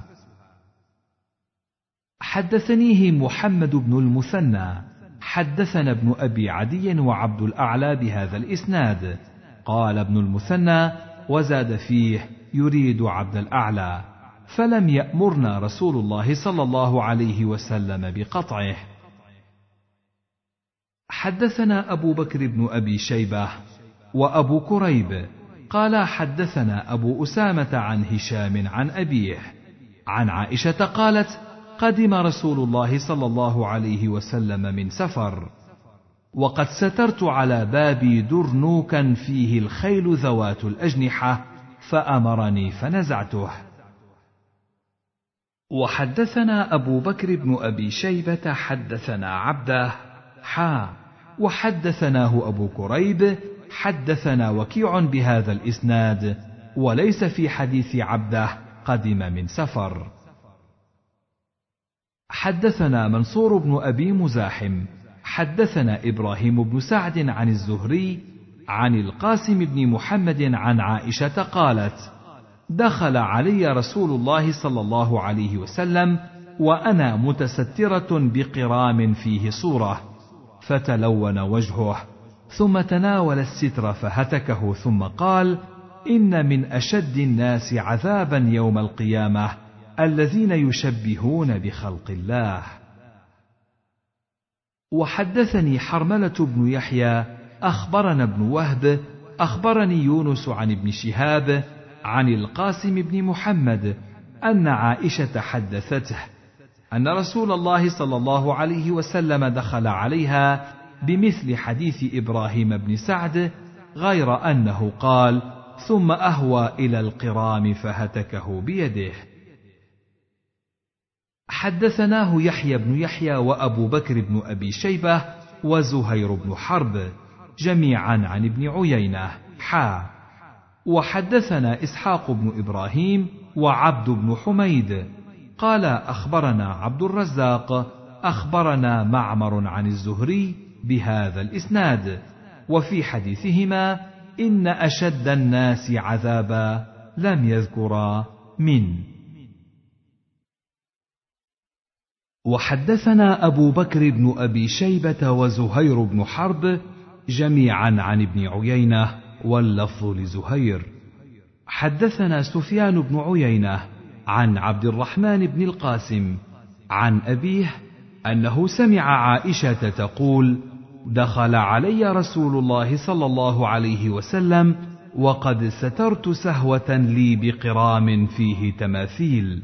حدثنيه محمد بن المثنى حدثنا ابن أبي عدي وعبد الأعلى بهذا الإسناد. قال ابن المثنى: وزاد فيه يريد عبد الأعلى، فلم يأمرنا رسول الله صلى الله عليه وسلم بقطعه. حدثنا أبو بكر بن أبي شيبة وأبو كريب قال: حدثنا أبو أسامة عن هشام عن أبيه عن عائشة قالت: قدم رسول الله صلى الله عليه وسلم من سفر، وقد سترت على بابي درنوكا فيه الخيل ذوات الأجنحة، فأمرني فنزعته. وحدثنا أبو بكر بن أبي شيبة حدثنا عبده حا وحدثناه أبو كريب حدثنا وكيع بهذا الإسناد، وليس في حديث عبده قدم من سفر. حدثنا منصور بن أبي مزاحم حدثنا إبراهيم بن سعد عن الزهري عن القاسم بن محمد عن عائشة قالت: دخل علي رسول الله صلى الله عليه وسلم وأنا متسترة بقرام فيه صورة، فتلون وجهه، ثم تناول الستر فهتكه ثم قال: إن من أشد الناس عذابا يوم القيامة الذين يشبهون بخلق الله. وحدثني حرملة بن يحيى أخبرنا ابن وهب أخبرني يونس عن ابن شهاب عن القاسم بن محمد أن عائشة حدثته أن رسول الله صلى الله عليه وسلم دخل عليها بمثل حديث إبراهيم بن سعد، غير أنه قال: ثم أهوى إلى القرام فهتكه بيده. حدثناه يحيى بن يحيى وأبو بكر بن أبي شيبة وزهير بن حرب جميعا عن ابن عيينة حا وحدثنا إسحاق بن إبراهيم وعبد بن حميد قال أخبرنا عبد الرزاق أخبرنا معمر عن الزهري بهذا الإسناد، وفي حديثهما إن أشد الناس عذابا لم يذكرا من. وحدثنا أبو بكر بن أبي شيبة وزهير بن حرب جميعا عن ابن عيينة واللفظ لزهير. حدثنا سفيان بن عيينة عن عبد الرحمن بن القاسم عن أبيه أنه سمع عائشة تقول: دخل علي رسول الله صلى الله عليه وسلم وقد سترت سهوة لي بقرام فيه تماثيل،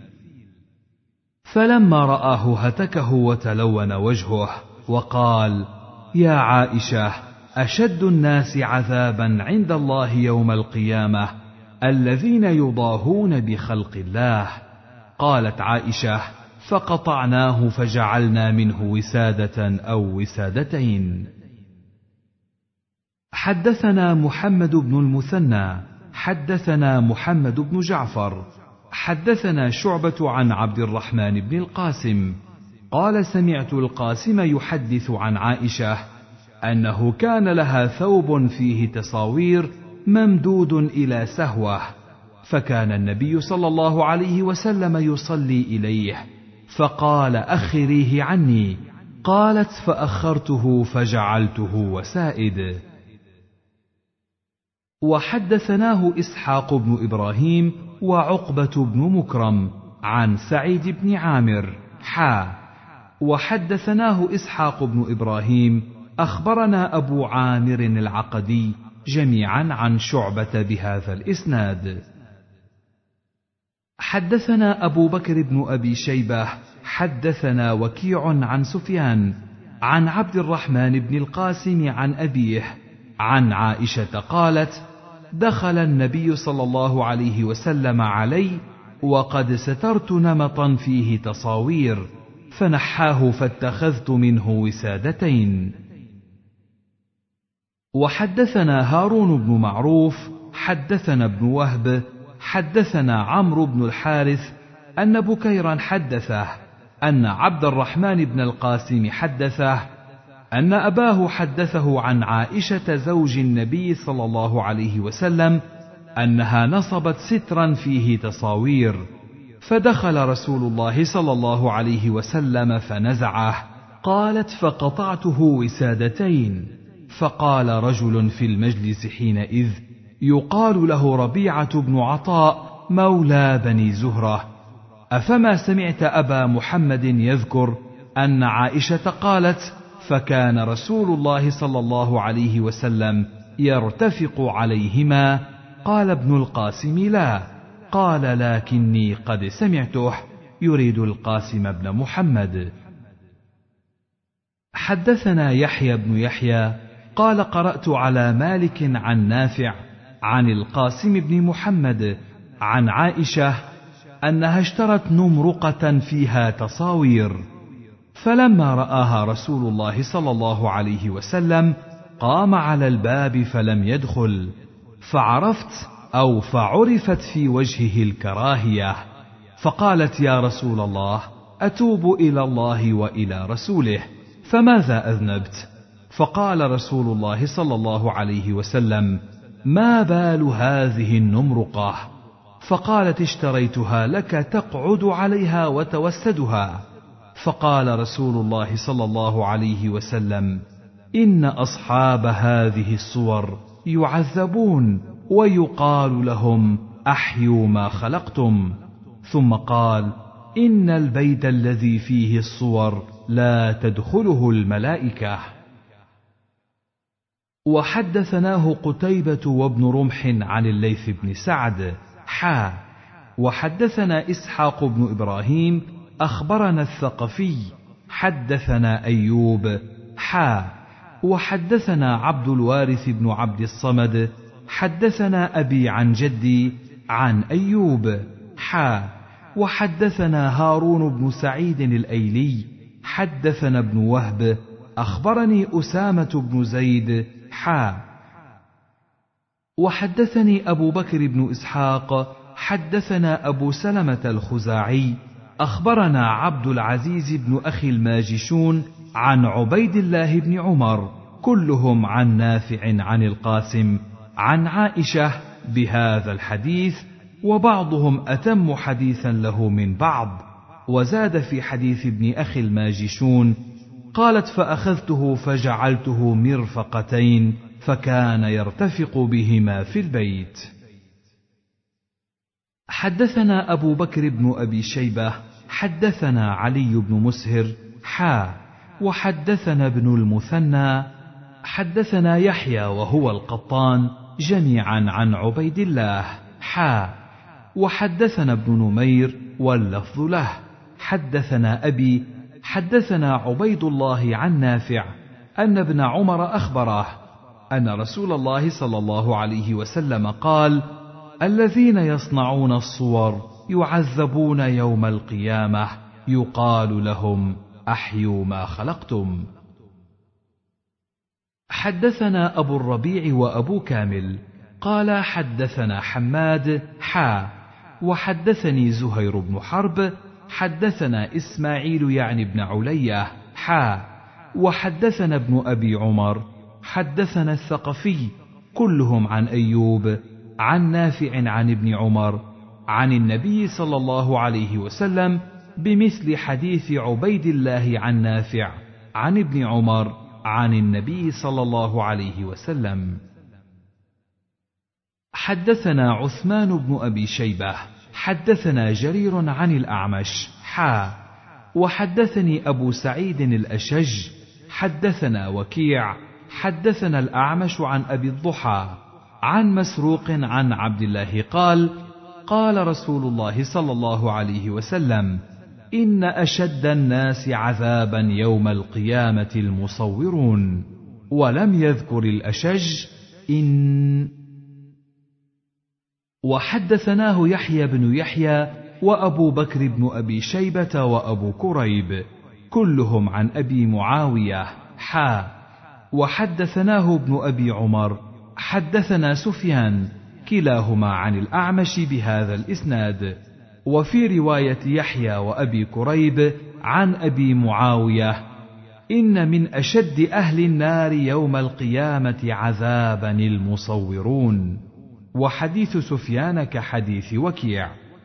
فلما رآه هتكه وتلون وجهه وقال: يا عائشة، أشد الناس عذابا عند الله يوم القيامة الذين يضاهون بخلق الله. قالت عائشة: فقطعناه فجعلنا منه وسادة أو وسادتين. حدثنا محمد بن المثنى حدثنا محمد بن جعفر حدثنا شعبة عن عبد الرحمن بن القاسم قال: سمعت القاسم يحدث عن عائشة أنه كان لها ثوب فيه تصاوير ممدود إلى سهوة، فكان النبي صلى الله عليه وسلم يصلي إليه فقال: أخريه عني. قالت: فأخرته فجعلته وسائد. وحدثناه إسحاق بن إبراهيم وعقبة بن مكرم عن سعيد بن عامر حا وحدثناه إسحاق بن إبراهيم أخبرنا أبو عامر العقدي جميعا عن شعبة بهذا الإسناد. حدثنا أبو بكر بن أبي شيبة حدثنا وكيع عن سفيان عن عبد الرحمن بن القاسم عن أبيه عن عائشة قالت: دخل النبي صلى الله عليه وسلم علي وقد سترت نمطا فيه تصاوير، فنحاه فاتخذت منه وسادتين. وحدثنا هارون بن معروف حدثنا ابن وهب حدثنا عمرو بن الحارث أن بكيرا حدثه أن عبد الرحمن بن القاسم حدثه أن أباه حدثه عن عائشة زوج النبي صلى الله عليه وسلم أنها نصبت سترا فيه تصاوير، فدخل رسول الله صلى الله عليه وسلم فنزعه. قالت: فقطعته وسادتين. فقال رجل في المجلس حينئذ يقال له ربيعة بن عطاء مولى بني زهرة: أفما سمعت أبا محمد يذكر أن عائشة قالت: فكان رسول الله صلى الله عليه وسلم يرتفق عليهما؟ قال ابن القاسم: لا. قال: لكني قد سمعته، يريد القاسم بن محمد. حدثنا يحيى بن يحيى قال: قرأت على مالك عن نافع عن القاسم بن محمد عن عائشة أنها اشترت نمرقة فيها تصاوير، فلما رآها رسول الله صلى الله عليه وسلم قام على الباب فلم يدخل، فعرفت أو فعرفت في وجهه الكراهية، فقالت: يا رسول الله، أتوب إلى الله وإلى رسوله، فماذا أذنبت؟ فقال رسول الله صلى الله عليه وسلم: ما بال هذه النمرقة؟ فقالت: اشتريتها لك تقعد عليها وتوسدها. فقال رسول الله صلى الله عليه وسلم: إن أصحاب هذه الصور يعذبون ويقال لهم أحيوا ما خلقتم. ثم قال: إن البيت الذي فيه الصور لا تدخله الملائكة. وحدثناه قتيبة وابن رمح عن الليث بن سعد حا وحدثنا إسحاق بن إبراهيم أخبرنا الثقفي حدثنا أيوب حا وحدثنا عبد الوارث بن عبد الصمد حدثنا أبي عن جدي عن أيوب حا وحدثنا هارون بن سعيد الأيلي حدثنا ابن وهب أخبرني أسامة بن زيد حا وحدثني أبو بكر بن إسحاق حدثنا أبو سلمة الخزاعي أخبرنا عبد العزيز بن أخي الماجشون عن عبيد الله بن عمر كلهم عن نافع عن القاسم عن عائشة بهذا الحديث، وبعضهم أتم حديثا له من بعض. وزاد في حديث ابن أخي الماجشون: قالت: فأخذته فجعلته مرفقتين فكان يرتفق بهما في البيت. حدثنا أبو بكر بن أبي شيبة حدثنا علي بن مسهر حا وحدثنا ابن المثنى حدثنا يحيى وهو القطان جميعا عن عبيد الله حا وحدثنا ابن نمير واللفظ له حدثنا أبي حدثنا عبيد الله عن نافع أن ابن عمر أخبره أن رسول الله صلى الله عليه وسلم قال: الذين يصنعون الصور يعذبون يوم القيامة يقال لهم أحيوا ما خلقتم. حدثنا أبو الربيع وأبو كامل قال حدثنا حماد حا وحدثني زهير بن حرب حدثنا إسماعيل يعني ابن علية حا وحدثنا ابن أبي عمر حدثنا الثقفي كلهم عن أيوب عن نافع عن ابن عمر عن النبي صلى الله عليه وسلم بمثل حديث عبيد الله عن نافع عن ابن عمر عن النبي صلى الله عليه وسلم. حدثنا عثمان بن أبي شيبة حدثنا جرير عن الأعمش حا وحدثني أبو سعيد الأشج حدثنا وكيع حدثنا الأعمش عن أبي الضحى عن مسروق عن عبد الله قال: قال رسول الله صلى الله عليه وسلم: إن أشد الناس عذابا يوم القيامة المصورون. ولم يذكر الأشج إن. وحدثناه يحيى بن يحيى وأبو بكر بن أبي شيبة وأبو كريب كلهم عن أبي معاوية حا وحدثناه ابن أبي عمر حدثنا سفيان كلاهما عن الأعمش بهذا الإسناد. وفي رواية يحيى وأبي كريب عن أبي معاوية: إن من أشد أهل النار يوم القيامة عذابا المصورون. وحديث سفيان كحديث وكيع.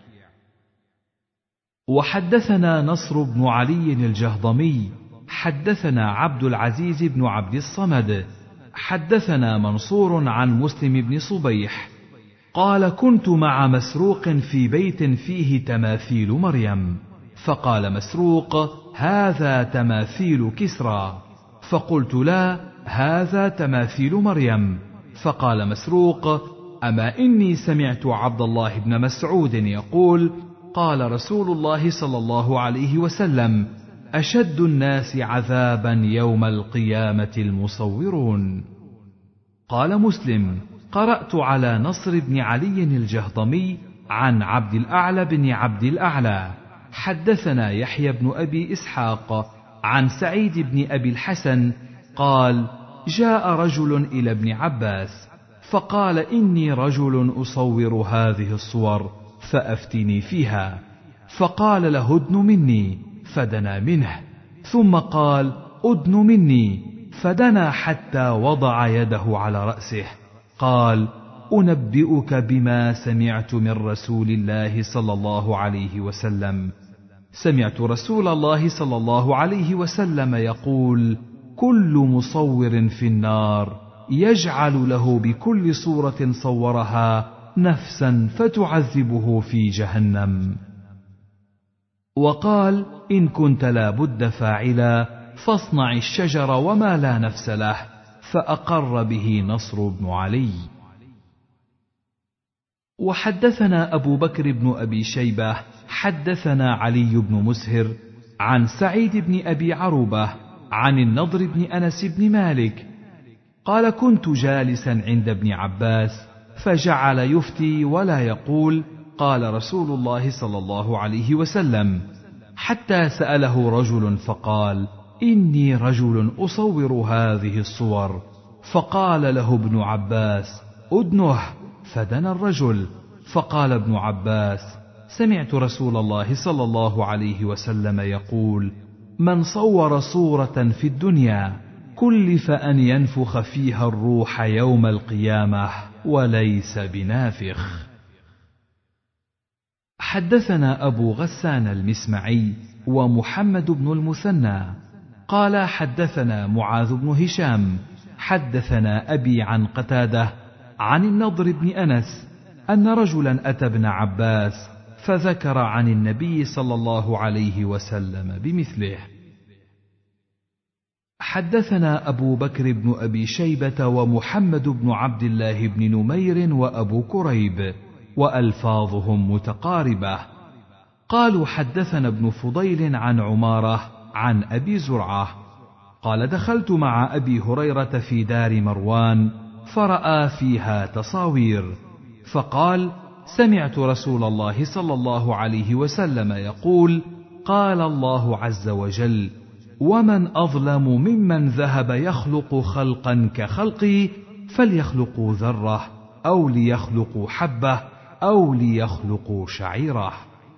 وحدثنا نصر بن علي الجهضمي حدثنا عبد العزيز بن عبد الصمد حدثنا منصور عن مسلم بن صبيح قال: كنت مع مسروق في بيت فيه تماثيل مريم، فقال مسروق: هذا تماثيل كسرى، فقلت: لا، هذا تماثيل مريم. فقال مسروق: أما إني سمعت عبد الله بن مسعود يقول: قال رسول الله صلى الله عليه وسلم: أشد الناس عذابا يوم القيامة المصورون. قال مسلم: قرأت على نصر بن علي الجهضمي عن عبد الأعلى بن عبد الأعلى حدثنا يحيى بن أبي إسحاق عن سعيد بن أبي الحسن قال: جاء رجل إلى ابن عباس فقال: إني رجل أصور هذه الصور فأفتني فيها. فقال له: ادن مني، فدنا منه، ثم قال: ادن مني، فدنا حتى وضع يده على رأسه. قال: أنبئك بما سمعت من رسول الله صلى الله عليه وسلم. سمعت رسول الله صلى الله عليه وسلم يقول: كل مصور في النار يجعل له بكل صورة صورها نفسا فتعذبه في جهنم. وقال: إن كنت لا بد فاعلا فاصنع الشجر وما لا نفس له، فأقر به نصر بن علي. وحدثنا أبو بكر بن أبي شيبة حدثنا علي بن مسهر عن سعيد بن أبي عروبة عن النضر بن أنس بن مالك قال: كنت جالسا عند ابن عباس فجعل يفتي ولا يقول قال رسول الله صلى الله عليه وسلم، حتى سأله رجل فقال: إني رجل أصور هذه الصور. فقال له ابن عباس: أدنه. فدنا الرجل، فقال ابن عباس: سمعت رسول الله صلى الله عليه وسلم يقول: من صور صورة في الدنيا كلف أن ينفخ فيها الروح يوم القيامة وليس بنافخ. حدثنا أبو غسان المسمعي ومحمد بن المثنى قال: حدثنا معاذ بن هشام حدثنا أبي عن قتادة عن النضر بن أنس أن رجلا أتى ابن عباس فذكر عن النبي صلى الله عليه وسلم بمثله. حدثنا أبو بكر بن أبي شيبة ومحمد بن عبد الله بن نمير وأبو كريب وألفاظهم متقاربة قالوا: حدثنا ابن فضيل عن عمارة عن أبي زرعة قال: دخلت مع أبي هريرة في دار مروان فرأى فيها تصاوير، فقال: سمعت رسول الله صلى الله عليه وسلم يقول: قال الله عز وجل: ومن أظلم ممن ذهب يخلق خلقا كخلقي فليخلقوا ذرة أو ليخلقوا حبة أو ليخلقوا شعيرة.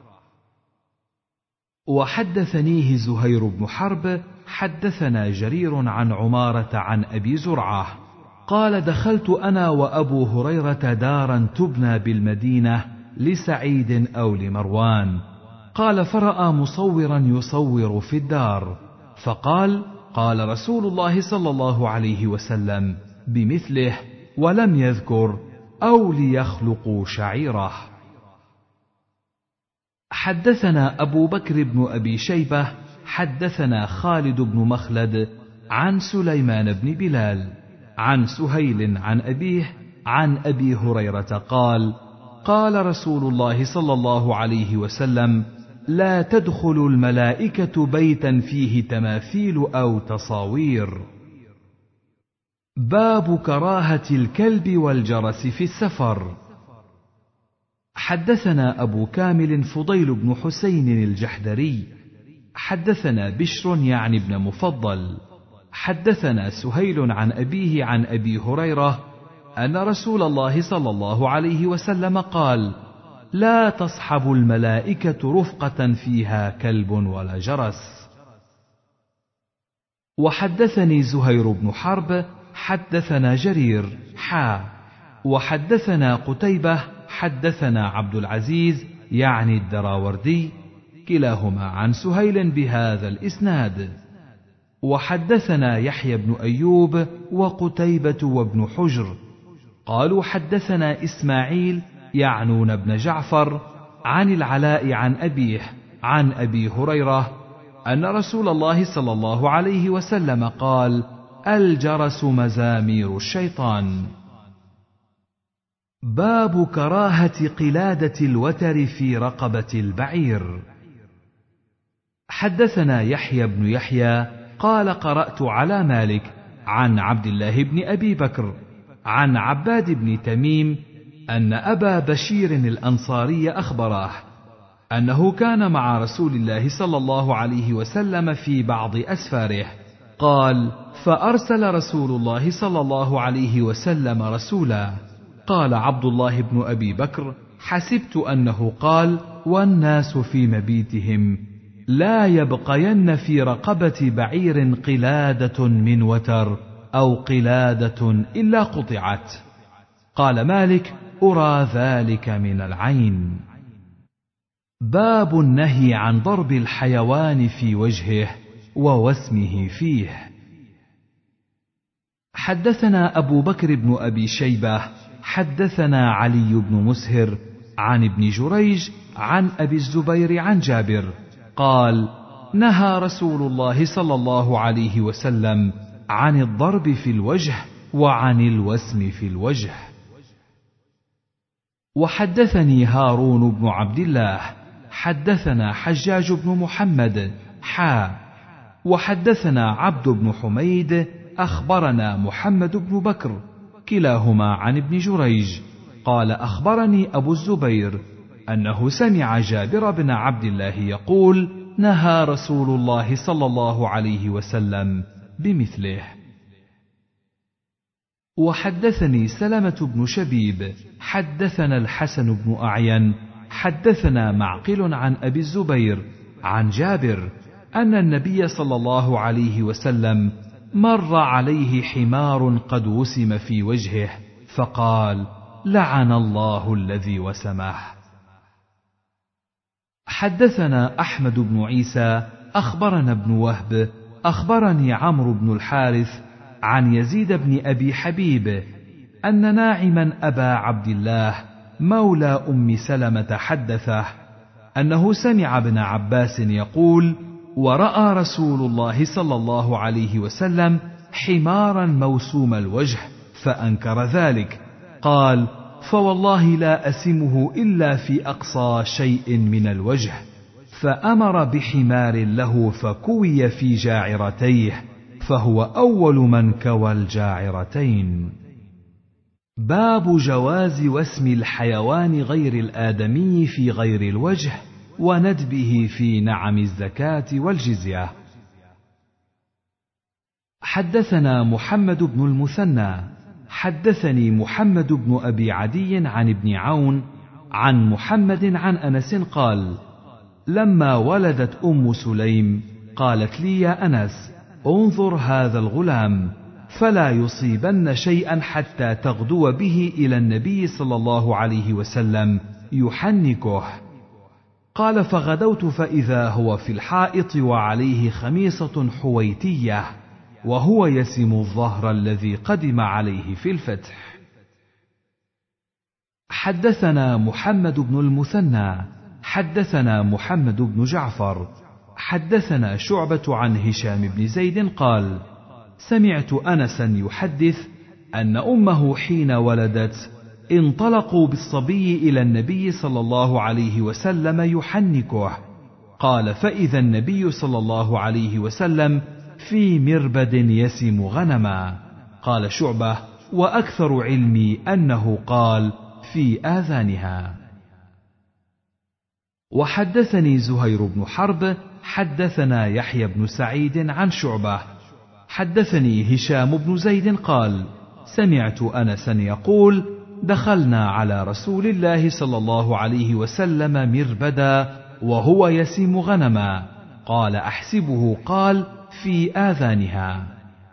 وحدثنيه زهير بن حرب حدثنا جرير عن عمارة عن أبي زرعة قال: دخلت أنا وأبو هريرة دارا تبنى بالمدينة لسعيد أو لمروان، قال: فرأى مصورا يصور في الدار، فقال: قال رسول الله صلى الله عليه وسلم بمثله، ولم يذكر أو ليخلقوا شعيرة. حدثنا أبو بكر بن أبي شيبة حدثنا خالد بن مخلد عن سليمان بن بلال عن سهيل عن أبيه عن أبي هريرة قال: قال رسول الله صلى الله عليه وسلم: لا تدخل الملائكة بيتا فيه تماثيل أو تصاوير. باب كراهة الكلب والجرس في السفر. حدثنا أبو كامل فضيل بن حسين الجحدري حدثنا بشر يعني ابن مفضل حدثنا سهيل عن أبيه عن أبي هريرة أن رسول الله صلى الله عليه وسلم قال: لا تصحب الملائكة رفقة فيها كلب ولا جرس. وحدثني زهير بن حرب حدثنا جرير حا وحدثنا قتيبة حدثنا عبد العزيز يعني الدراوردي كلاهما عن سهيل بهذا الإسناد. وحدثنا يحيى بن أيوب وقتيبة وابن حجر قالوا: حدثنا إسماعيل يعنون ابن جعفر عن العلاء عن أبيه عن أبي هريرة أن رسول الله صلى الله عليه وسلم قال: الجرس مزامير الشيطان. باب كراهة قلادة الوتر في رقبة البعير. حدثنا يحيى بن يحيى قال: قرأت على مالك عن عبد الله بن أبي بكر عن عباد بن تميم أن أبا بشير الأنصاري أخبره أنه كان مع رسول الله صلى الله عليه وسلم في بعض أسفاره، قال: فأرسل رسول الله صلى الله عليه وسلم رسولا. قال عبد الله بن أبي بكر: حسبت أنه قال: والناس في مبيتهم لا يبقين في رقبة بعير قلادة من وتر أو قلادة إلا قطعت. قال مالك: أرى ذلك من العين. باب النهي عن ضرب الحيوان في وجهه ووسمه فيه. حدثنا أبو بكر بن أبي شيبة حدثنا علي بن مسهر عن ابن جريج عن أبي الزبير عن جابر قال نهى رسول الله صلى الله عليه وسلم عن الضرب في الوجه وعن الوسم في الوجه. وحدثني هارون بن عبد الله حدثنا حجاج بن محمد حا وحدثنا عبد بن حميد أخبرنا محمد بن بكر كلاهما عن ابن جريج قال أخبرني أبو الزبير أنه سمع جابر بن عبد الله يقول نهى رسول الله صلى الله عليه وسلم بمثله. وحدثني سلمة بن شبيب حدثنا الحسن بن أعين حدثنا معقل عن أبي الزبير عن جابر أن النبي صلى الله عليه وسلم مر عليه حمار قد وسم في وجهه فقال لعن الله الذي وسمه. حدثنا أحمد بن عيسى أخبرنا ابن وهب أخبرني عمرو بن الحارث عن يزيد بن أبي حبيب أن ناعما أبا عبد الله مولى أم سلمة حدثه أنه سمع ابن عباس يقول ورأى رسول الله صلى الله عليه وسلم حمارا موسوم الوجه فأنكر ذلك قال فوالله لا أسمه إلا في أقصى شيء من الوجه فأمر بحمار له فكوي في جاعرتيه فهو أول من كوى الجاعرتين. باب جواز وسم الحيوان غير الآدمي في غير الوجه وندبه في نعم الزكاة والجزية. حدثنا محمد بن المثنى حدثني محمد بن أبي عدي عن ابن عون عن محمد عن أنس قال لما ولدت أم سليم قالت لي يا أنس انظر هذا الغلام فلا يصيبن شيئا حتى تغدو به إلى النبي صلى الله عليه وسلم يحنكه. قال فغدوت فإذا هو في الحائط وعليه خميصة حويتية وهو يسم الظهر الذي قدم عليه في الفتح. حدثنا محمد بن المثنى حدثنا محمد بن جعفر حدثنا شعبة عن هشام بن زيد قال سمعت أنسا يحدث أن أمه حين ولدت انطلقوا بالصبي إلى النبي صلى الله عليه وسلم يحنكه. قال فإذا النبي صلى الله عليه وسلم في مربد يسم غنما. قال شعبة وأكثر علمي أنه قال في آذانها. وحدثني زهير بن حرب حدثنا يحيى بن سعيد عن شعبة حدثني هشام بن زيد قال سمعت أنسا يقول دخلنا على رسول الله صلى الله عليه وسلم مربدا وهو يسم غنما. قال أحسبه قال في آذانها.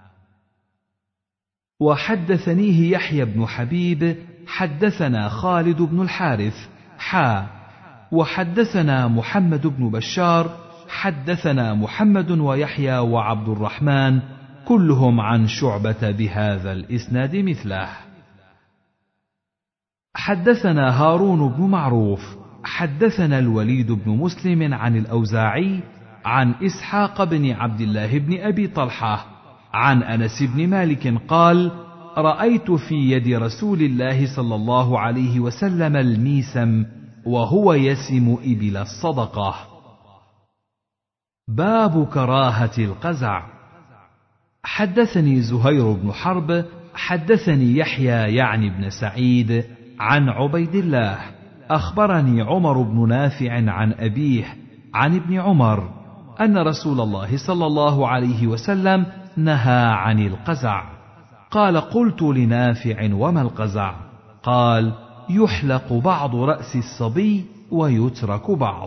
وحدثنيه يحيى بن حبيب حدثنا خالد بن الحارث حا وحدثنا محمد بن بشار حدثنا محمد ويحيى وعبد الرحمن كلهم عن شعبة بهذا الإسناد مثله. حدثنا هارون بن معروف حدثنا الوليد بن مسلم عن الأوزاعي عن إسحاق بن عبد الله بن أبي طلحة عن أنس بن مالك قال رأيت في يد رسول الله صلى الله عليه وسلم الميسم وهو يسم إبل الصدقة. باب كراهة القزع. حدثني زهير بن حرب حدثني يحيى يعني بن سعيد عن عبيد الله أخبرني عمر بن نافع عن أبيه عن ابن عمر أن رسول الله صلى الله عليه وسلم نهى عن القزع. قال قلت لنافع وما القزع؟ قال يحلق بعض رأس الصبي ويترك بعض.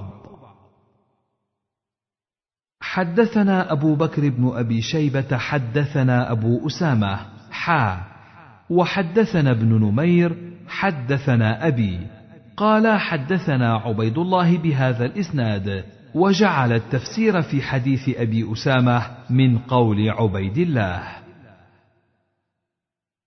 حدثنا أبو بكر بن أبي شيبة حدثنا أبو أسامة حا وحدثنا ابن نمير حدثنا أبي قال حدثنا عبيد الله بهذا الإسناد وجعل التفسير في حديث أبي أسامة من قول عبيد الله.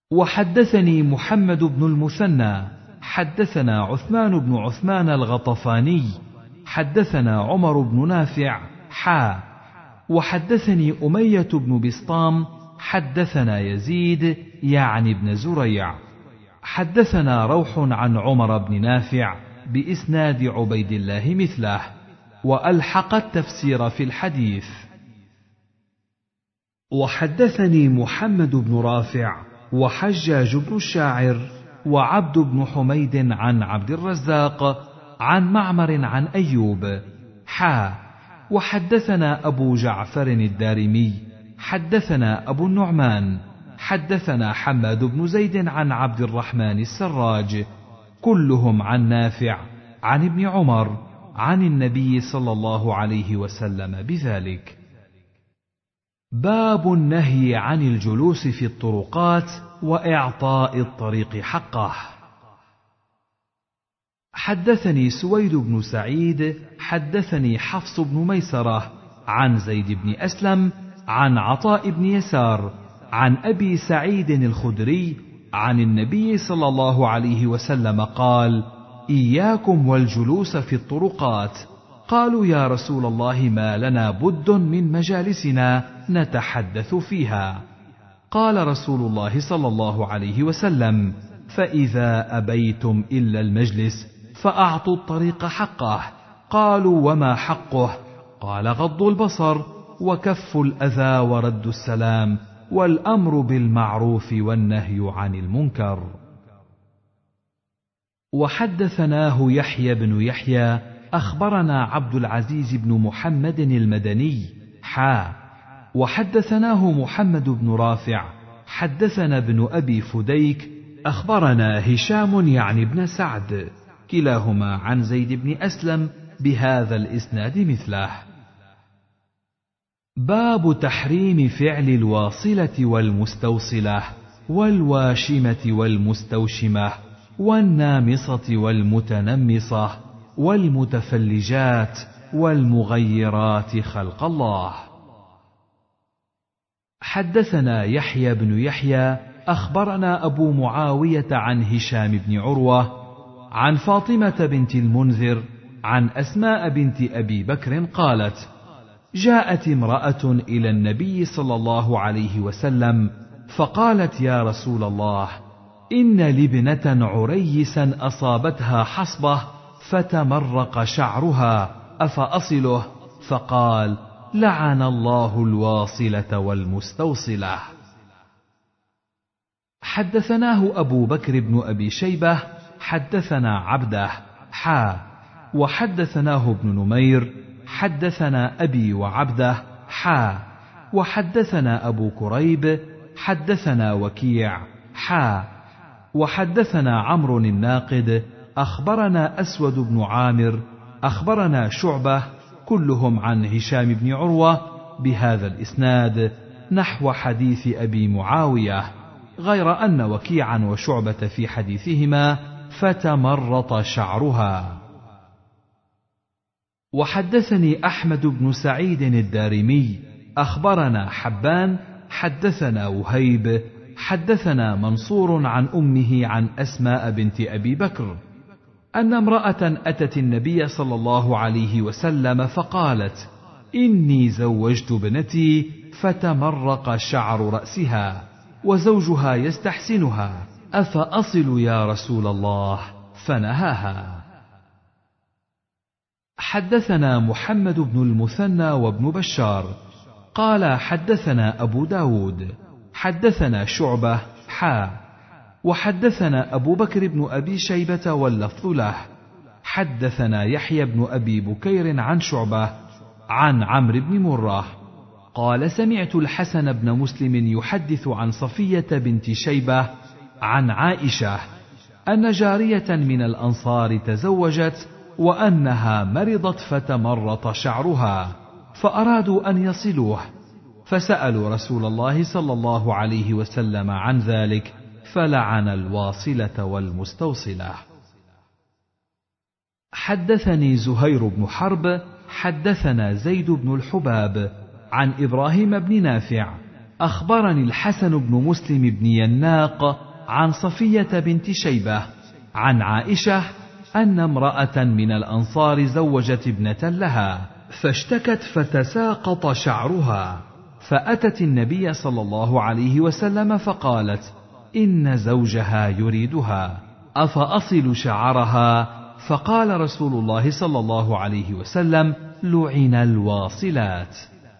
وحدثني محمد بن المثنى حدثنا عثمان بن عثمان الغطفاني حدثنا عمر بن نافع حا وحدثني أمية بن بسطام حدثنا يزيد يعني بن زريع حدثنا روح عن عمر بن نافع بإسناد عبيد الله مثله وألحق التفسير في الحديث. وحدثني محمد بن رافع وحجاج بن الشاعر وعبد بن حميد عن عبد الرزاق عن معمر عن أيوب حا وحدثنا أبو جعفر الدارمي حدثنا أبو النعمان حدثنا حماد بن زيد عن عبد الرحمن السراج كلهم عن نافع عن ابن عمر عن النبي صلى الله عليه وسلم بذلك. باب النهي عن الجلوس في الطرقات وإعطاء الطريق حقه. حدثني سويد بن سعيد حدثني حفص بن ميسرة عن زيد بن أسلم عن عطاء بن يسار عن أبي سعيد الخدري عن النبي صلى الله عليه وسلم قال: إياكم والجلوس في الطرقات. قالوا: يا رسول الله ما لنا بد من مجالسنا نتحدث فيها. قال رسول الله صلى الله عليه وسلم: فإذا أبيتم إلا المجلس فأعطوا الطريق حقه. قالوا: وما حقه؟ قال: غض البصر وكف الأذى ورد السلام والأمر بالمعروف والنهي عن المنكر. وحدثناه يحيى بن يحيى أخبرنا عبد العزيز بن محمد المدني حا وحدثناه محمد بن رافع حدثنا ابن أبي فديك أخبرنا هشام يعني بن سعد كلاهما عن زيد بن أسلم بهذا الإسناد مثله. باب تحريم فعل الواصلة والمستوصلة والواشمة والمستوشمة والنامصة والمتنمصة والمتفلجات والمغيرات خلق الله. حدثنا يحيى بن يحيى أخبرنا أبو معاوية عن هشام بن عروة عن فاطمة بنت المنذر عن أسماء بنت أبي بكر قالت: جاءت امرأة إلى النبي صلى الله عليه وسلم فقالت: يا رسول الله، إن لابنة عريسا أصابتها حصبة فتمرق شعرها أفأصله؟ فقال: لعن الله الواصلة والمستوصلة. حدثناه أبو بكر بن أبي شيبة حدثنا عبده حا وحدثناه ابن نمير حدثنا أبي وعبده حا وحدثنا أبو كريب حدثنا وكيع حا وحدثنا عمرو الناقد أخبرنا أسود بن عامر أخبرنا شعبة كلهم عن هشام بن عروة بهذا الإسناد نحو حديث أبي معاوية، غير أن وكيعا وشعبة في حديثهما فتمرط شعرها. وحدثني أحمد بن سعيد الدارمي أخبرنا حبان حدثنا وهيب حدثنا منصور عن أمه عن أسماء بنت أبي بكر أن امرأة أتت النبي صلى الله عليه وسلم فقالت: إني زوجت ابنتي فتمرق شعر رأسها وزوجها يستحسنها أفأصل يا رسول الله؟ فنهاها. حدثنا محمد بن المثنى وابن بشار قال حدثنا أبو داود حدثنا شعبة حا وحدثنا أبو بكر بن أبي شيبة واللفظ له حدثنا يحيى بن أبي بكير عن شعبة عن عمرو بن مرة قال: سمعت الحسن بن مسلم يحدث عن صفية بنت شيبة عن عائشة أن جارية من الأنصار تزوجت وأنها مرضت فتمرط شعرها فأرادوا أن يصلوه فسألوا رسول الله صلى الله عليه وسلم عن ذلك فلعن الواصلة والمستوصلة. حدثني زهير بن حرب حدثنا زيد بن الحباب عن إبراهيم بن نافع أخبرني الحسن بن مسلم بن يناق عن صفية بنت شيبة عن عائشة أن امرأة من الأنصار زوجت ابنة لها فاشتكت فتساقط شعرها، فأتت النبي صلى الله عليه وسلم فقالت: إن زوجها يريدها، أفأصل شعرها؟ فقال رسول الله صلى الله عليه وسلم: لعن الواصلات.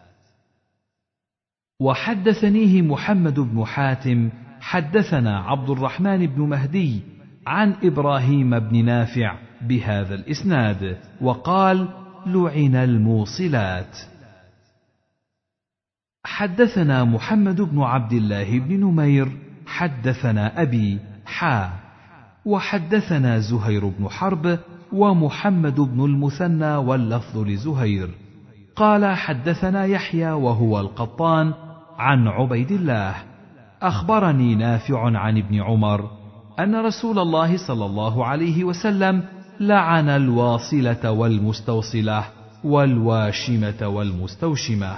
وحدثنيه محمد بن حاتم حدثنا عبد الرحمن بن مهدي عن إبراهيم بن نافع بهذا الإسناد، وقال: لعن الموصلات. حدثنا محمد بن عبد الله بن نمير حدثنا أبي حا وحدثنا زهير بن حرب ومحمد بن المثنى واللفظ لزهير قال: حدثنا يحيى وهو القطان عن عبيد الله أخبرني نافع عن ابن عمر أن رسول الله صلى الله عليه وسلم لعن الواصلة والمستوصلة والواشمة والمستوشمة.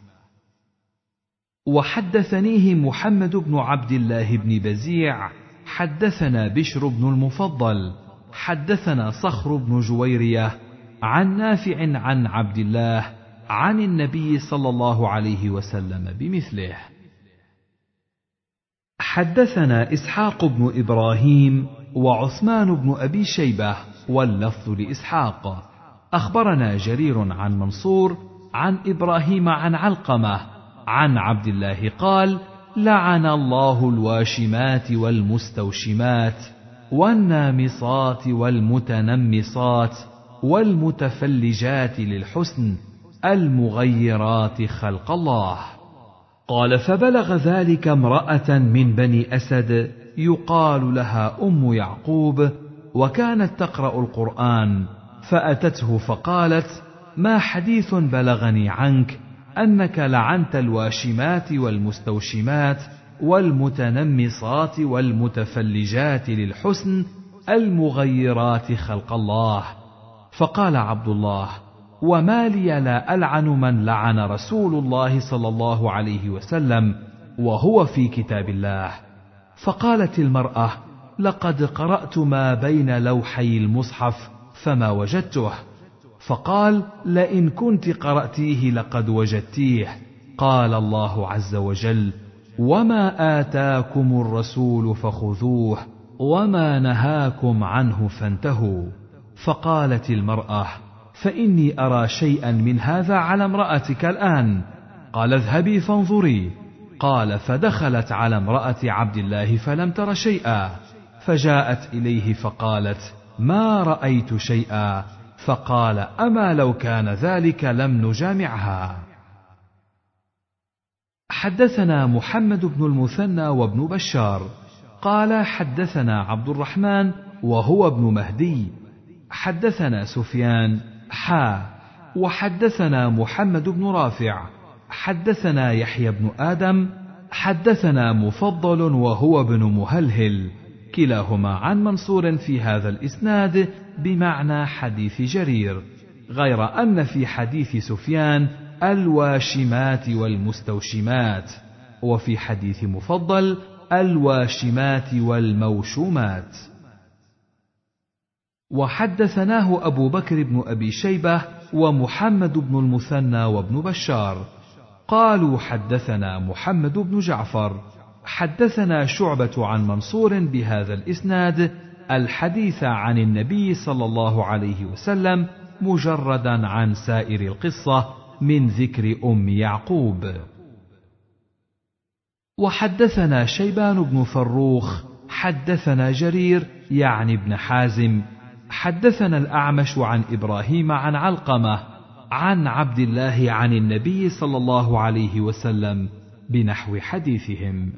وحدثنيه محمد بن عبد الله بن بزيع حدثنا بشر بن المفضل حدثنا صخر بن جويرية عن نافع عن عبد الله عن النبي صلى الله عليه وسلم بمثله. حدثنا إسحاق بن إبراهيم وعثمان بن أبي شيبة واللفظ لإسحاق أخبرنا جرير عن منصور عن إبراهيم عن علقمة عن عبد الله قال: لعن الله الواشمات والمستوشمات والنامصات والمتنمصات والمتفلجات للحسن المغيرات خلق الله. قال: فبلغ ذلك امرأة من بني أسد يقال لها أم يعقوب، وكانت تقرأ القرآن، فأتته فقالت: ما حديث بلغني عنك أنك لعنت الواشمات والمستوشمات والمتنمصات والمتفلجات للحسن المغيرات خلق الله. فقال عبد الله: وما لي لا ألعن من لعن رسول الله صلى الله عليه وسلم وهو في كتاب الله. فقالت المرأة: لقد قرأت ما بين لوحي المصحف فما وجدته. فقال: لئن كنت قرأتيه لقد وجدتيه. قال الله عز وجل: وما آتاكم الرسول فخذوه وما نهاكم عنه فانتهوا. فقالت المرأة: فإني أرى شيئا من هذا على امرأتك الآن. قال: اذهبي فانظري. قال: فدخلت على امرأة عبد الله فلم تر شيئا، فجاءت إليه فقالت: ما رأيت شيئا. فقال: أما لو كان ذلك لم نجامعها. حدثنا محمد بن المثنى وابن بشار قال: حدثنا عبد الرحمن وهو ابن مهدي حدثنا سفيان حا وحدثنا محمد بن رافع حدثنا يحيى بن آدم حدثنا مفضل وهو ابن مهلهل كلاهما عن منصور في هذا الإسناد بمعنى حديث جرير، غير أن في حديث سفيان الواشمات والمستوشمات، وفي حديث مفضل الواشمات والموشومات. وحدثناه أبو بكر بن أبي شيبة ومحمد بن المثنى وابن بشار قالوا: حدثنا محمد بن جعفر حدثنا شعبة عن منصور بهذا الإسناد الحديث عن النبي صلى الله عليه وسلم مجردا عن سائر القصة من ذكر أم يعقوب. وحدثنا شيبان بن فروخ حدثنا جرير يعني ابن حازم حدثنا الأعمش عن إبراهيم عن علقمة عن عبد الله عن النبي صلى الله عليه وسلم بنحو حديثهم.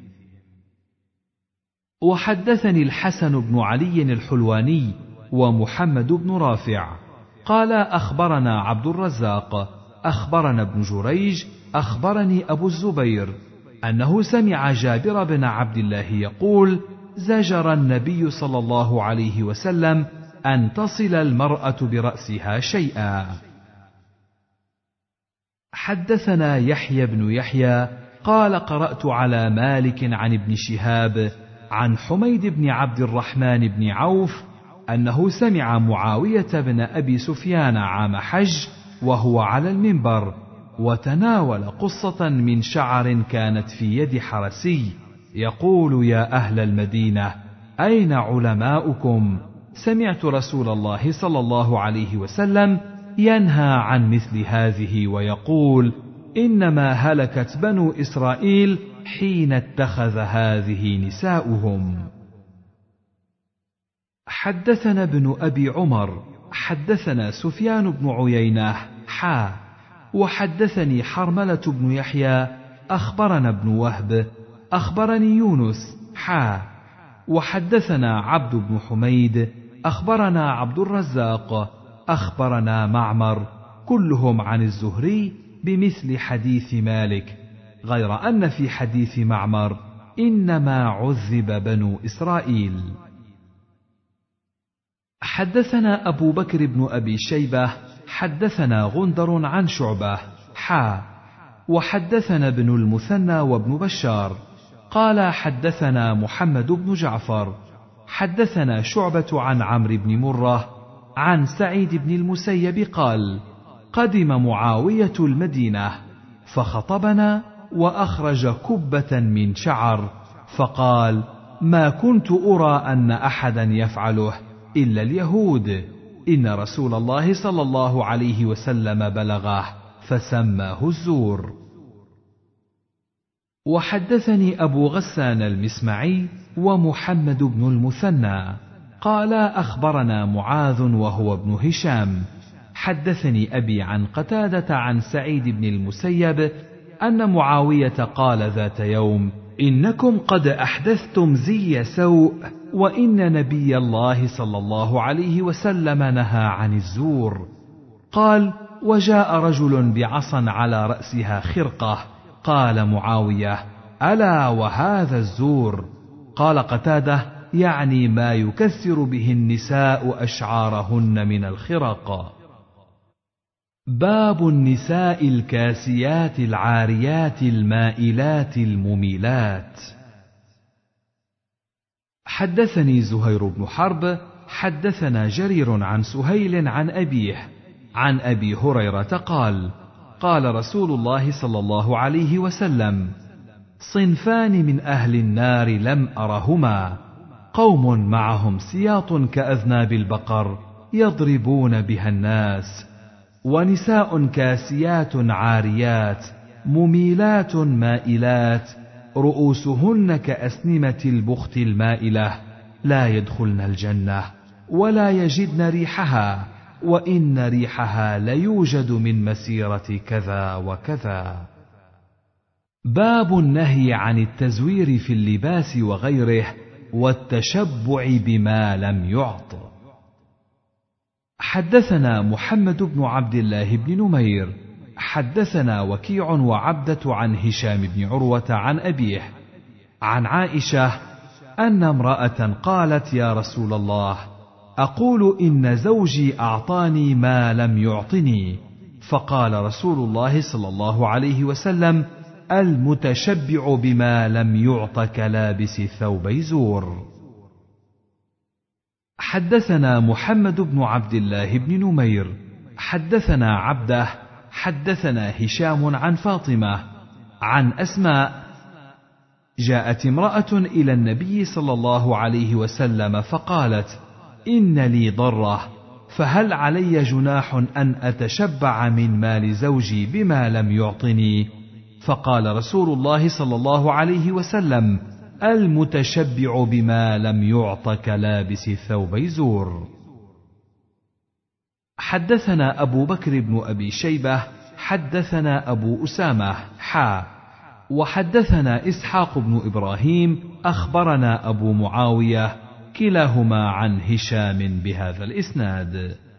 وحدثني الحسن بن علي الحلواني ومحمد بن رافع قال: أخبرنا عبد الرزاق أخبرنا ابن جريج أخبرني أبو الزبير أنه سمع جابر بن عبد الله يقول: زجر النبي صلى الله عليه وسلم أن تصل المرأة برأسها شيئا. حدثنا يحيى بن يحيى قال قرأت على مالك عن ابن شهاب عن حميد بن عبد الرحمن بن عوف أنه سمع معاوية بن أبي سفيان عام حج وهو على المنبر وتناول قصة من شعر كانت في يد حرسي يقول: يا أهل المدينة، أين علماؤكم؟ سمعت رسول الله صلى الله عليه وسلم ينهى عن مثل هذه ويقول: إنما هلكت بنو إسرائيل حين اتخذ هذه نساؤهم. حدثنا ابن أبي عمر حدثنا سفيان بن عيينة حا وحدثني حرملة بن يحيى أخبرنا ابن وهب أخبرني يونس حا وحدثنا عبد بن حميد أخبرنا عبد الرزاق أخبرنا معمر كلهم عن الزهري بمثل حديث مالك، غير أن في حديث معمر إنما عذب بنو إسرائيل. حدثنا أبو بكر بن أبي شيبة حدثنا غندر عن شعبة حا وحدثنا ابن المثنى وابن بشار قال حدثنا محمد بن جعفر حدثنا شعبة عن عمرو بن مرة عن سعيد بن المسيب قال: قدم معاوية المدينة فخطبنا وأخرج كبة من شعر فقال: ما كنت أرى أن أحدا يفعله إلا اليهود، إن رسول الله صلى الله عليه وسلم بلغه فسماه الزور. وحدثني أبو غسان المسمعي ومحمد بن المثنى قال أخبرنا معاذ وهو ابن هشام حدثني أبي عن قتادة عن سعيد بن المسيب أن معاوية قال ذات يوم: إنكم قد أحدثتم زي سوء، وإن نبي الله صلى الله عليه وسلم نهى عن الزور. قال: وجاء رجل بعصا على رأسها خرقة، قال معاوية: ألا وهذا الزور؟ قال قتادة: يعني ما يكثر به النساء أشعارهن من الخرق. باب النساء الكاسيات العاريات المائلات المميلات. حدثني زهير بن حرب حدثنا جرير عن سهيل عن أبيه عن أبي هريرة قال: قال رسول الله صلى الله عليه وسلم: صنفان من أهل النار لم أرهما، قوم معهم سياط كأذناب البقر يضربون بها الناس، ونساء كاسيات عاريات مميلات مائلات رؤوسهن كأسنمة البخت المائلة، لا يدخلن الجنة ولا يجدن ريحها، وإن ريحها ليوجد من مسيرة كذا وكذا. باب النهي عن التزوير في اللباس وغيره والتشبع بما لم يعط. حدثنا محمد بن عبد الله بن نمير حدثنا وكيع وعبدة عن هشام بن عروة عن أبيه عن عائشة أن امرأة قالت: يا رسول الله، أقول إن زوجي أعطاني ما لم يعطني، فقال رسول الله صلى الله عليه وسلم: المتشبع بما لم يعط كلابس ثوبي زور. حدثنا محمد بن عبد الله بن نمير حدثنا عبده حدثنا هشام عن فاطمة عن أسماء جاءت امرأة إلى النبي صلى الله عليه وسلم فقالت: إن لي ضرة، فهل علي جناح أن أتشبع من مال زوجي بما لم يعطني؟ فقال رسول الله صلى الله عليه وسلم: المتشبع بما لم يعط كلابس ثوبي زور. حدثنا أبو بكر بن أبي شيبة حدثنا أبو أسامة حا وحدثنا إسحاق بن إبراهيم أخبرنا أبو معاوية كلاهما عن هشام بهذا الإسناد.